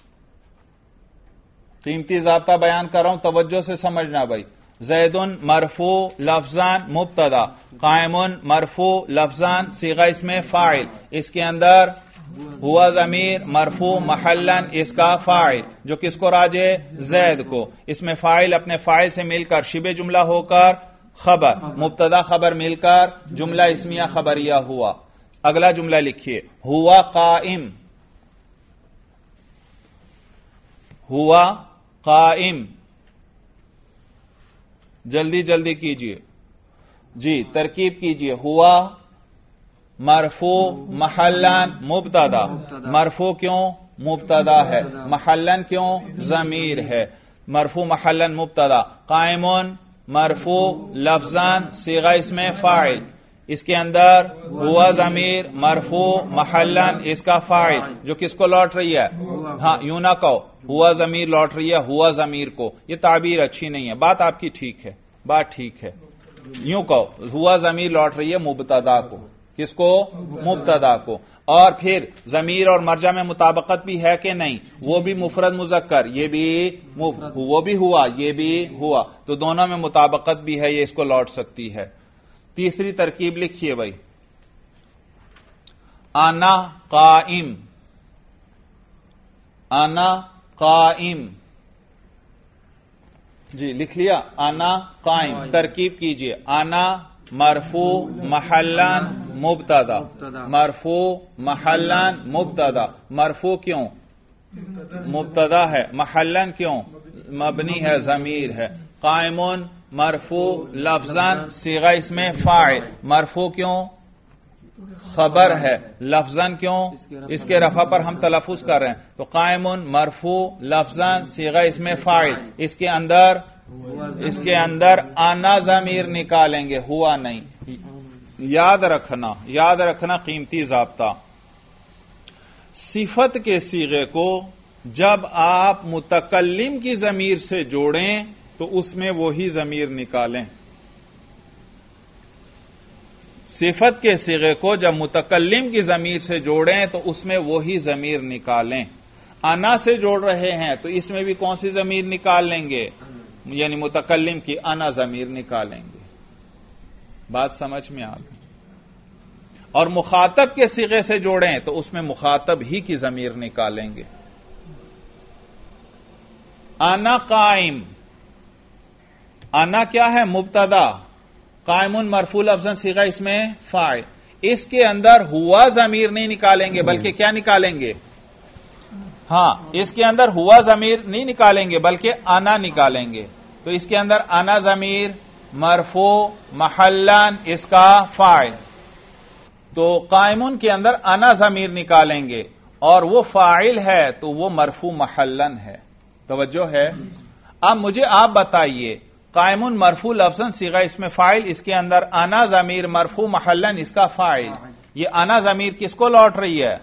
قیمتی ضابطہ بیان کر رہا ہوں، توجہ سے سمجھنا بھائی. زید مرفوع لفظان مبتدا، قائم مرفوع لفظان صیغہ اسم فاعل. اس کے اندر ہوا ضمیر مرفوع محلن اس کا فاعل جو کس کو راجع؟ زید کو. اس میں فاعل اپنے فاعل سے مل کر شبہ جملہ ہو کر خبر، مبتدا خبر مل کر جملہ اسمیہ خبریہ ہوا. اگلا جملہ لکھیے. ہوا قائم، ہوا قائم. جلدی جلدی کیجئے جی، ترکیب کیجئے. ہوا مرفوع محلن مبتدا. مرفوع کیوں؟ مبتدا ہے. محلن کیوں؟ ضمیر ہے. مرفوع محلن مبتدا. قائم مرفوع لفظان صیغہ اسم فاعل. اس کے اندر ہوا ضمیر مرفوع محلن اس کا فاعل جو کس کو لوٹ رہی ہے؟ ہاں یوں نہ کہو ہوا ضمیر لوٹ رہی ہے ہوا ضمیر کو، یہ تعبیر اچھی نہیں ہے. بات آپ کی ٹھیک ہے، بات ٹھیک ہے. یوں کہو ہوا ضمیر لوٹ رہی ہے مبتدا کو. کس کو؟ مبتدا کو. اور پھر ضمیر اور مرجع میں مطابقت بھی ہے کہ نہیں؟ وہ بھی مفرد مذکر، یہ بھی وہ بھی ہوا یہ بھی ہوا، تو دونوں میں مطابقت بھی ہے، یہ اس کو لوٹ سکتی ہے. تیسری ترکیب لکھیے بھائی. انا قائم، انا قائم. جی لکھ لیا. انا قائم. ترکیب کیجئے. انا مرفوع محلن مبتدا، مرفوع محلن مبتدا. مرفوع کیوں؟ مبتدا ہے. محلن کیوں؟ مبنی ہے، ضمیر ہے. قائم مرفوع لفظاً صیغہ اسم فاعل. مرفوع کیوں؟ خبر ہے. لفظاً کیوں؟ اس کے رفع پر ہم تلفظ کر رہے ہیں. تو قائم مرفوع لفظاً صیغہ اسم فاعل. اس کے اندر انا ضمیر نکالیں گے، ہوا نہیں. یاد رکھنا قیمتی ضابطہ. صفت کے صیغے کو جب آپ متکلم کی ضمیر سے جوڑیں تو اس میں وہی ضمیر نکالیں. صفت کے صیغے کو جب متکلم کی ضمیر سے جوڑیں تو اس میں وہی ضمیر نکالیں. انا سے جوڑ رہے ہیں تو اس میں بھی کون سی ضمیر نکال لیں گے؟ یعنی متکلم کی انا ضمیر نکالیں گے. بات سمجھ میں آ گئی. اور مخاطب کے صیغے سے جوڑیں تو اس میں مخاطب ہی کی ضمیر نکالیں گے. انا قائم، انا کیا ہے؟ مبتدا. قائم مرفوع لفظاً صیغہ اسم فاعل. اس کے اندر ہوا ضمیر نہیں نکالیں گے بلکہ کیا نکالیں گے؟ ہاں اس کے اندر ہوا ضمیر نہیں نکالیں گے بلکہ انا نکالیں گے. تو اس کے اندر انا ضمیر مرفوع محلن اس کا فاعل. تو قائمون کے اندر انا ضمیر نکالیں گے اور وہ فاعل ہے تو وہ مرفوع محلن ہے. توجہ ہے؟ اب مجھے آپ بتائیے قائم مرفوع لفظاً صیغہ اسم فاعل، اس کے اندر انا ضمیر مرفوع محلاً اس کا فاعل، یہ انا ضمیر کس کو لوٹ رہی ہے؟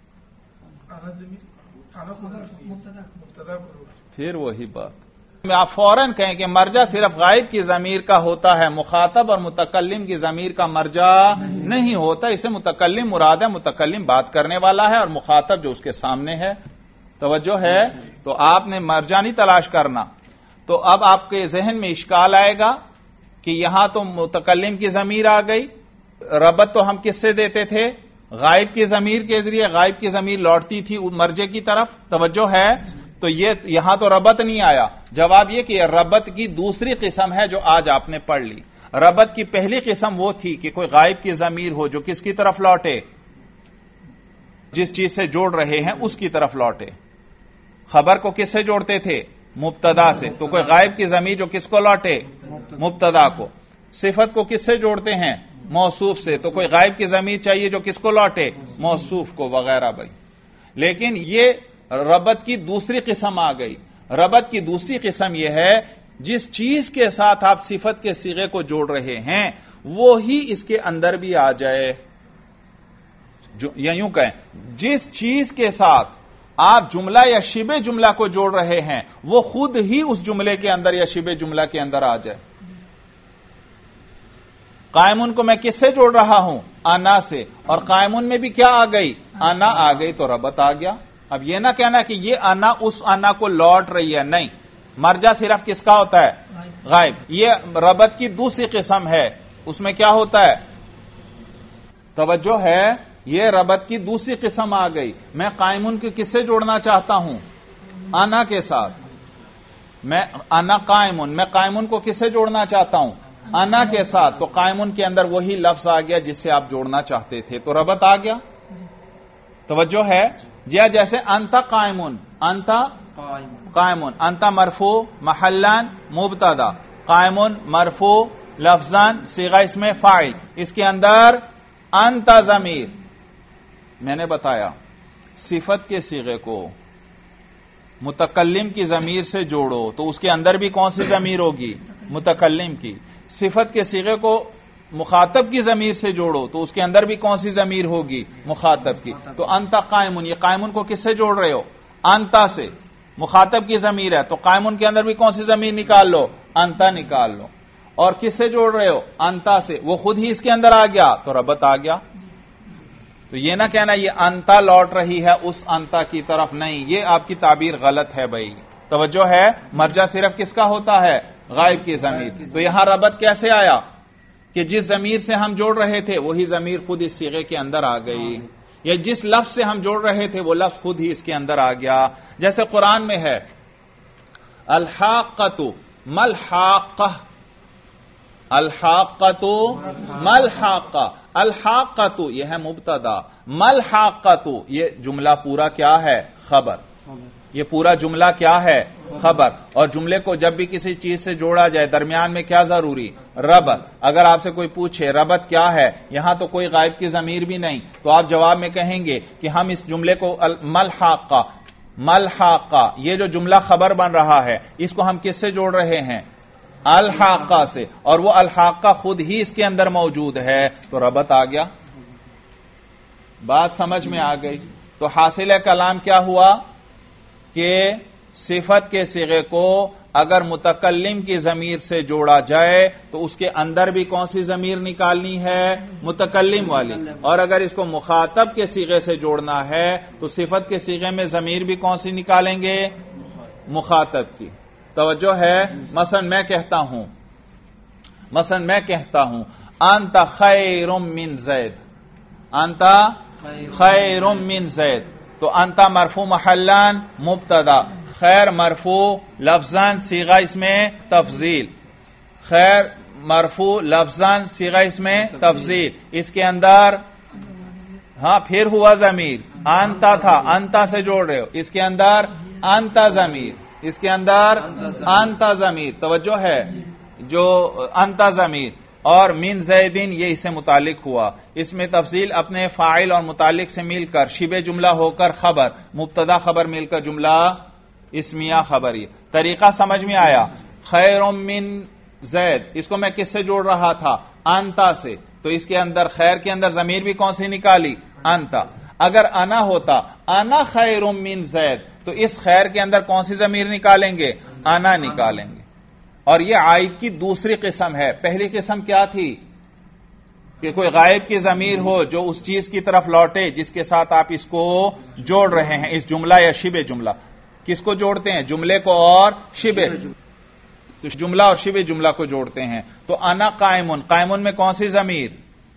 پھر وہی بات آپ فوراً کہیں کہ مرجع صرف غائب کی ضمیر کا ہوتا ہے، مخاطب اور متکلم کی ضمیر کا مرجع نہیں ہوتا. اسے متکلم مراد ہے، متکلم بات کرنے والا ہے اور مخاطب جو اس کے سامنے ہے. توجہ ہے؟ تو آپ نے مرجع نہیں تلاش کرنا. تو اب آپ کے ذہن میں اشکال آئے گا کہ یہاں تو متکلم کی ضمیر آ گئی، ربط تو ہم کس سے دیتے تھے؟ غائب کی ضمیر کے ذریعے. غائب کی ضمیر لوٹتی تھی مرجع کی طرف. توجہ ہے؟ تو یہ یہاں تو ربط نہیں آیا. جواب یہ کہ یہ ربط کی دوسری قسم ہے جو آج آپ نے پڑھ لی. ربط کی پہلی قسم وہ تھی کہ کوئی غائب کی ضمیر ہو جو کس کی طرف لوٹے؟ جس چیز سے جوڑ رہے ہیں اس کی طرف لوٹے. خبر کو کس سے جوڑتے تھے؟ مبتدا سے. تو کوئی غائب کی ضمیر جو کس کو لوٹے؟ مبتدا کو. صفت کو کس سے جوڑتے ہیں؟ موصوف سے. تو کوئی غائب کی ضمیر چاہیے جو کس کو لوٹے؟ موصوف کو وغیرہ. بھائی لیکن یہ ربط کی دوسری قسم آ گئی. ربط کی دوسری قسم یہ ہے جس چیز کے ساتھ آپ صفت کے صیغے کو جوڑ رہے ہیں وہی اس کے اندر بھی آ جائے. یا یوں کہیں جس چیز کے ساتھ آپ جملہ یا شبہ جملہ کو جوڑ رہے ہیں وہ خود ہی اس جملے کے اندر یا شبہ جملہ کے اندر آ جائے. قائمون کو میں کس سے جوڑ رہا ہوں؟ انا سے. اور قائمون میں بھی کیا آ گئی؟ انا آ گئی. تو ربط آ گیا. اب یہ نہ کہنا کہ یہ انا اس انا کو لوٹ رہی ہے، نہیں. مرجع صرف کس کا ہوتا ہے؟ غائب. یہ ربط کی دوسری قسم ہے. اس میں کیا ہوتا ہے؟ توجہ ہے؟ یہ ربط کی دوسری قسم آ گئی. میں قائمون کو کس سے جوڑنا چاہتا ہوں؟ انا کے ساتھ. میں انا قائمون، میں قائمون کو کس سے جوڑنا چاہتا ہوں؟ انا کے ساتھ. تو قائمون کے اندر وہی لفظ آ گیا جس سے آپ جوڑنا چاہتے تھے. تو ربط آ گیا. توجہ ہے؟ جیسے انتا قائمون، انتا قائمون، انتا مرفوع محلان مبتدا، قائمون مرفوع لفظان صیغہ اسم فاعل. اس کے اندر انتا ضمیر. میں نے بتایا صفت کے صیغے کو متکلم کی ضمیر سے جوڑو تو اس کے اندر بھی کون سی ضمیر ہوگی؟ متکلم کی. صفت کے صیغے کو مخاطب کی ضمیر سے جوڑو تو اس کے اندر بھی کون سی ضمیر ہوگی؟ مخاطب کی. تو انتا قائمون، یہ قائمون کو کس سے جوڑ رہے ہو؟ انتا سے. مخاطب کی ضمیر ہے تو قائمون کے اندر بھی کون سی ضمیر نکال لو؟ انتا نکال لو. اور کس سے جوڑ رہے ہو؟ انتا سے. وہ خود ہی اس کے اندر آ گیا تو ربط آ گیا. تو یہ نہ کہنا یہ انتا لوٹ رہی ہے اس انتا کی طرف، نہیں. یہ آپ کی تعبیر غلط ہے بھائی. توجہ ہے؟ مرجع صرف کس کا ہوتا ہے؟ غائب کی ضمیر. تو یہاں ربط کیسے آیا کہ جس ضمیر سے ہم جوڑ رہے تھے وہی ضمیر خود اس صیغے کے اندر آ گئی، یا جس لفظ سے ہم جوڑ رہے تھے وہ لفظ خود ہی اس کے اندر آ گیا. جیسے قرآن میں ہے الحاقۃ ملحاقہ، الحاقۃ ملحاقہ. الحاقۃ یہ ہے مبتدا، ملحاقۃ یہ جملہ پورا کیا ہے؟ خبر. یہ پورا جملہ کیا ہے؟ خبر. اور جملے کو جب بھی کسی چیز سے جوڑا جائے درمیان میں کیا ضروری؟ ربط. اگر آپ سے کوئی پوچھے ربط کیا ہے، یہاں تو کوئی غائب کی ضمیر بھی نہیں، تو آپ جواب میں کہیں گے کہ ہم اس جملے کو ملحاقہ، ملحاقہ یہ جو جملہ خبر بن رہا ہے اس کو ہم کس سے جوڑ رہے ہیں؟ الحاقہ سے. اور وہ الحاقہ خود ہی اس کے اندر موجود ہے تو ربط آ گیا. بات سمجھ میں آ گئی؟ تو حاصل کلام کیا ہوا کہ صفت کے صیغے کو اگر متکلم کی ضمیر سے جوڑا جائے تو اس کے اندر بھی کون سی ضمیر نکالنی ہے؟ متکلم والی. اور اگر اس کو مخاطب کے صیغے سے جوڑنا ہے تو صفت کے صیغے میں ضمیر بھی کون سی نکالیں گے؟ مخاطب کی. توجہ ہے؟ مثلا میں کہتا ہوں انت خیر من زید، انت خیر من زید. تو انت مرفوع محلان مبتدا، خیر مرفوع لفظاً صیغہ اسم تفضیل، خیر مرفوع لفظاً صیغہ اسم تفضیل. اس کے اندر ہاں پھر ہوا ضمیر، انتا تھا انتا سے جوڑ رہے ہو، اس کے اندر انتا ضمیر، اس کے اندر انتا ضمیر. توجہ ہے؟ جو انتا ضمیر اور من زیدین یہ اس سے متعلق ہوا. اس میں تفصیل اپنے فاعل اور متعلق سے مل کر شبہ جملہ ہو کر خبر، مبتدا خبر مل کر جملہ اسمیہ خبری. طریقہ سمجھ میں آیا؟ خیر من زید، اس کو میں کس سے جوڑ رہا تھا؟ انتا سے. تو اس کے اندر خیر کے اندر ضمیر بھی کون سی نکالی؟ انتا. اگر انا ہوتا انا خیر من زید تو اس خیر کے اندر کون سی ضمیر نکالیں گے؟ انا نکالیں گے. اور یہ عائد کی دوسری قسم ہے. پہلی قسم کیا تھی؟ کہ کوئی غائب کی ضمیر ہو جو اس چیز کی طرف لوٹے جس کے ساتھ آپ اس کو جوڑ رہے ہیں، اس جملہ یا شبہ جملہ. کس کو جوڑتے ہیں؟ جملے کو اور شبہ. تو جملہ اور شبہ جملہ کو جوڑتے ہیں. تو انا قائمون، قائمون میں کون سی ضمیر؟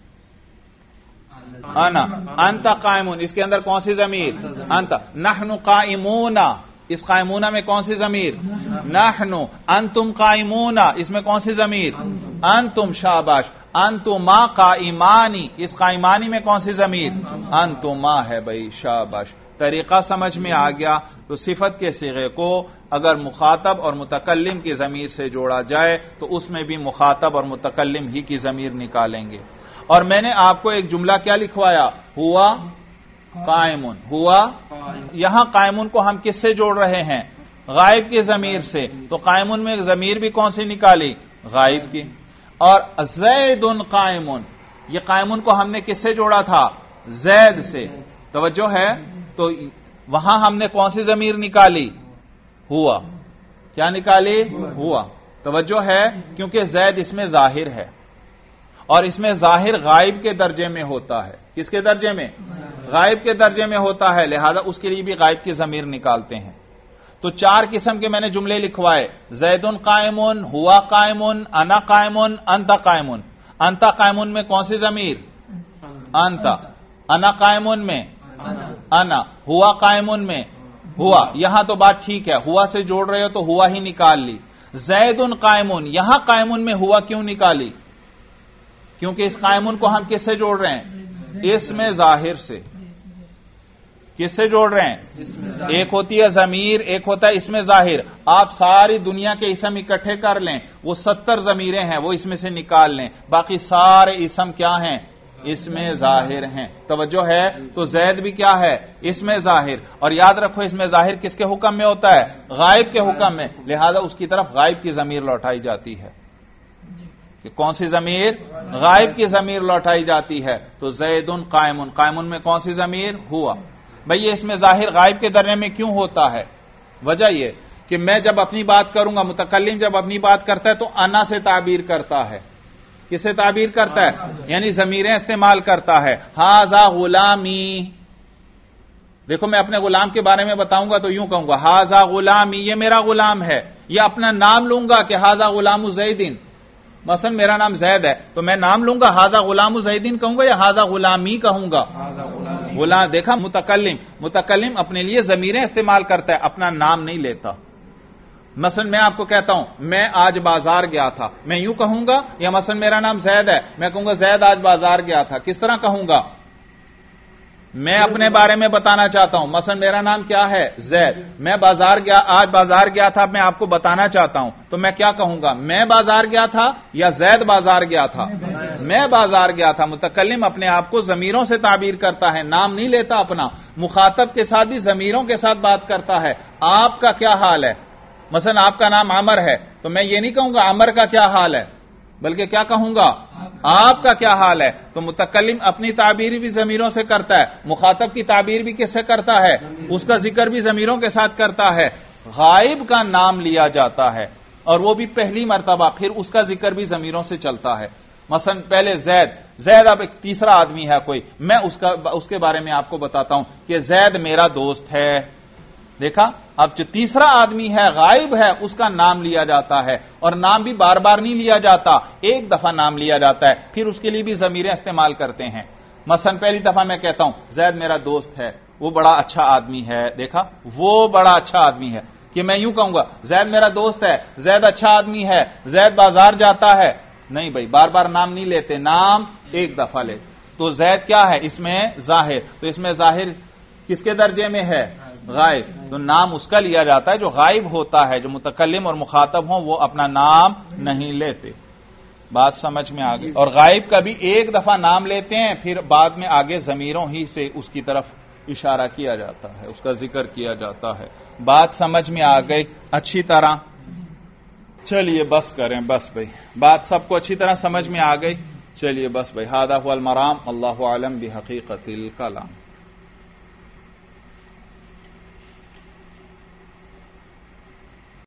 انا. انت قائمون، اس کے اندر کون سی ضمیر؟ انت. نحن قائمون، اس قائمون میں کون سی ضمیر؟ نحن. انتم قائمون، اس میں کون سی ضمیر؟ انتم. شاباش. انتما قائمانی، اس قائمانی میں کون سی ضمیر؟ انتما ہے بھائی. شاباش. طریقہ سمجھ میں آ گیا. تو صفت کے صیغے کو اگر مخاطب اور متکلم کی ضمیر سے جوڑا جائے تو اس میں بھی مخاطب اور متکلم ہی کی ضمیر نکالیں گے. اور میں نے آپ کو ایک جملہ کیا لکھوایا؟ ہوا قائمون. ہوا، یہاں قائمون کو ہم کس سے جوڑ رہے ہیں؟ غائب کی ضمیر سے. تو قائمون میں ضمیر بھی کون سی نکالی؟ غائب کی. اور زید قائمون، یہ قائمون کو ہم نے کس سے جوڑا تھا؟ زید سے. توجہ ہے؟ تو وہاں ہم نے کون سی ضمیر نکالی؟ ہوا. کیا نکالی؟ ہوا. توجہ ہے؟ کیونکہ زید اس میں ظاہر ہے اور اس میں ظاہر غائب کے درجے میں ہوتا ہے. کس کے درجے میں؟ غائب کے درجے میں ہوتا ہے. لہذا اس کے لیے بھی غائب کی ضمیر نکالتے ہیں. تو 4 قسم کے میں نے جملے لکھوائے: زید قائمون، ہوا قائمون، انا قائمون، انت قائمون. انت قائمون میں کون سی ضمیر؟ انت. انا قائمون میں انا. ہوا قائمون میں ہوا. یہاں تو بات ٹھیک ہے، ہوا سے جوڑ رہے ہو تو ہوا ہی نکال لی. زید قائمون، یہاں قائمون میں ہوا کیوں نکالی؟ کیونکہ اس قائمون کو ہم کس سے جوڑ رہے ہیں؟ اس میں ظاہر سے. کس سے جوڑ رہے ہیں؟ ایک ہوتی ہے ضمیر، ایک ہوتا ہے اس میں ظاہر. آپ ساری دنیا کے اسم اکٹھے کر لیں، وہ 70 ضمیریں ہیں، وہ اس میں سے نکال لیں. باقی سارے اسم کیا ہیں؟ اس میں ظاہر ہیں. توجہ ہے؟ تو زید بھی کیا ہے؟ اس میں ظاہر. اور یاد رکھو اس میں ظاہر کس کے حکم میں ہوتا ہے؟ غائب کے حکم میں. لہذا اس کی طرف غائب کی ضمیر لوٹائی جاتی ہے. کہ کون سی ضمیر؟ غائب کی ضمیر لوٹائی جاتی ہے. تو زید قائمون، قائمون میں کون سی ضمیر؟ ہوا. بھئی اس میں ظاہر غائب کے درجے میں کیوں ہوتا ہے؟ وجہ یہ کہ میں جب اپنی بات کروں گا، متکلم جب اپنی بات کرتا ہے تو انا سے تعبیر کرتا ہے. کس سے تعبیر کرتا ہے؟ یعنی ضمیریں استعمال کرتا ہے. ہاذا غلامی. دیکھو میں اپنے غلام کے بارے میں بتاؤں گا تو یوں کہوں گا ہاذا غلامی، یہ میرا غلام ہے. یہ اپنا نام لوں گا کہ ہاذا غلام زیدین. مثلا میرا نام زید ہے تو میں نام لوں گا ہاذا غلام زیدین کہوں گا یا ہاذا غلامی کہوں گا؟ غلام. دیکھا متکلم اپنے لیے ضمیریں استعمال کرتا ہے، اپنا نام نہیں لیتا. مثلا میں آپ کو کہتا ہوں میں آج بازار گیا تھا، میں یوں کہوں گا یا مثلا میرا نام زید ہے میں کہوں گا زید آج بازار گیا تھا. کس طرح کہوں گا؟ میں اپنے بارے میں بتانا چاہتا ہوں، مثلا میرا نام کیا ہے؟ زید. میں آج بازار گیا تھا، میں آپ کو بتانا چاہتا ہوں تو میں کیا کہوں گا؟ میں بازار گیا تھا یا زید بازار گیا تھا؟ میں بازار گیا تھا. متکلم اپنے آپ کو ضمیروں سے تعبیر کرتا ہے، نام نہیں لیتا اپنا. مخاطب کے ساتھ بھی ضمیروں کے ساتھ بات کرتا ہے. آپ کا کیا حال ہے؟ مثلا آپ کا نام عمر ہے تو میں یہ نہیں کہوں گا عمر کا کیا حال ہے، بلکہ کیا کہوں گا؟ آپ کا کیا حال ہے. تو متکلم اپنی تعبیر بھی ضمیروں سے کرتا ہے، مخاطب کی تعبیر بھی کس سے کرتا ہے؟ اس کا ذکر بھی ضمیروں کے ساتھ کرتا ہے. غائب کا نام لیا جاتا ہے اور وہ بھی پہلی مرتبہ، پھر اس کا ذکر بھی ضمیروں سے چلتا ہے. مثلا پہلے زید اب ایک تیسرا آدمی ہے کوئی، میں اس کے بارے میں آپ کو بتاتا ہوں کہ زید میرا دوست ہے. دیکھا، اب جو تیسرا آدمی ہے غائب ہے اس کا نام لیا جاتا ہے، اور نام بھی بار بار نہیں لیا جاتا، ایک دفعہ نام لیا جاتا ہے، پھر اس کے لیے بھی ضمیریں استعمال کرتے ہیں. مثلا پہلی دفعہ میں کہتا ہوں زید میرا دوست ہے، وہ بڑا اچھا آدمی ہے. دیکھا، وہ بڑا اچھا آدمی ہے. کہ میں یوں کہوں گا زید میرا دوست ہے، زید اچھا آدمی ہے، زید بازار جاتا ہے؟ نہیں بھائی، بار بار نام نہیں لیتے، نام ایک دفعہ لیتے. تو زید کیا ہے؟ اس میں ظاہر. تو اس میں ظاہر کس کے درجے میں ہے؟ غائب. تو نام اس کا لیا جاتا ہے جو غائب ہوتا ہے. جو متکلم اور مخاطب ہوں وہ اپنا نام نہیں لیتے. بات سمجھ میں آگئی. اور غائب کا بھی ایک دفعہ نام لیتے ہیں، پھر بعد میں آگے ضمیروں ہی سے اس کی طرف اشارہ کیا جاتا ہے، اس کا ذکر کیا جاتا ہے۔ بات سمجھ میں آ گئی اچھی طرح؟ چلیے بس کریں، بس بھائی بات سب کو اچھی طرح سمجھ میں آ گئی؟ چلیے بس بھائی، ھذا ھو المرام، اللہ اعلم بحقیقت الکلام۔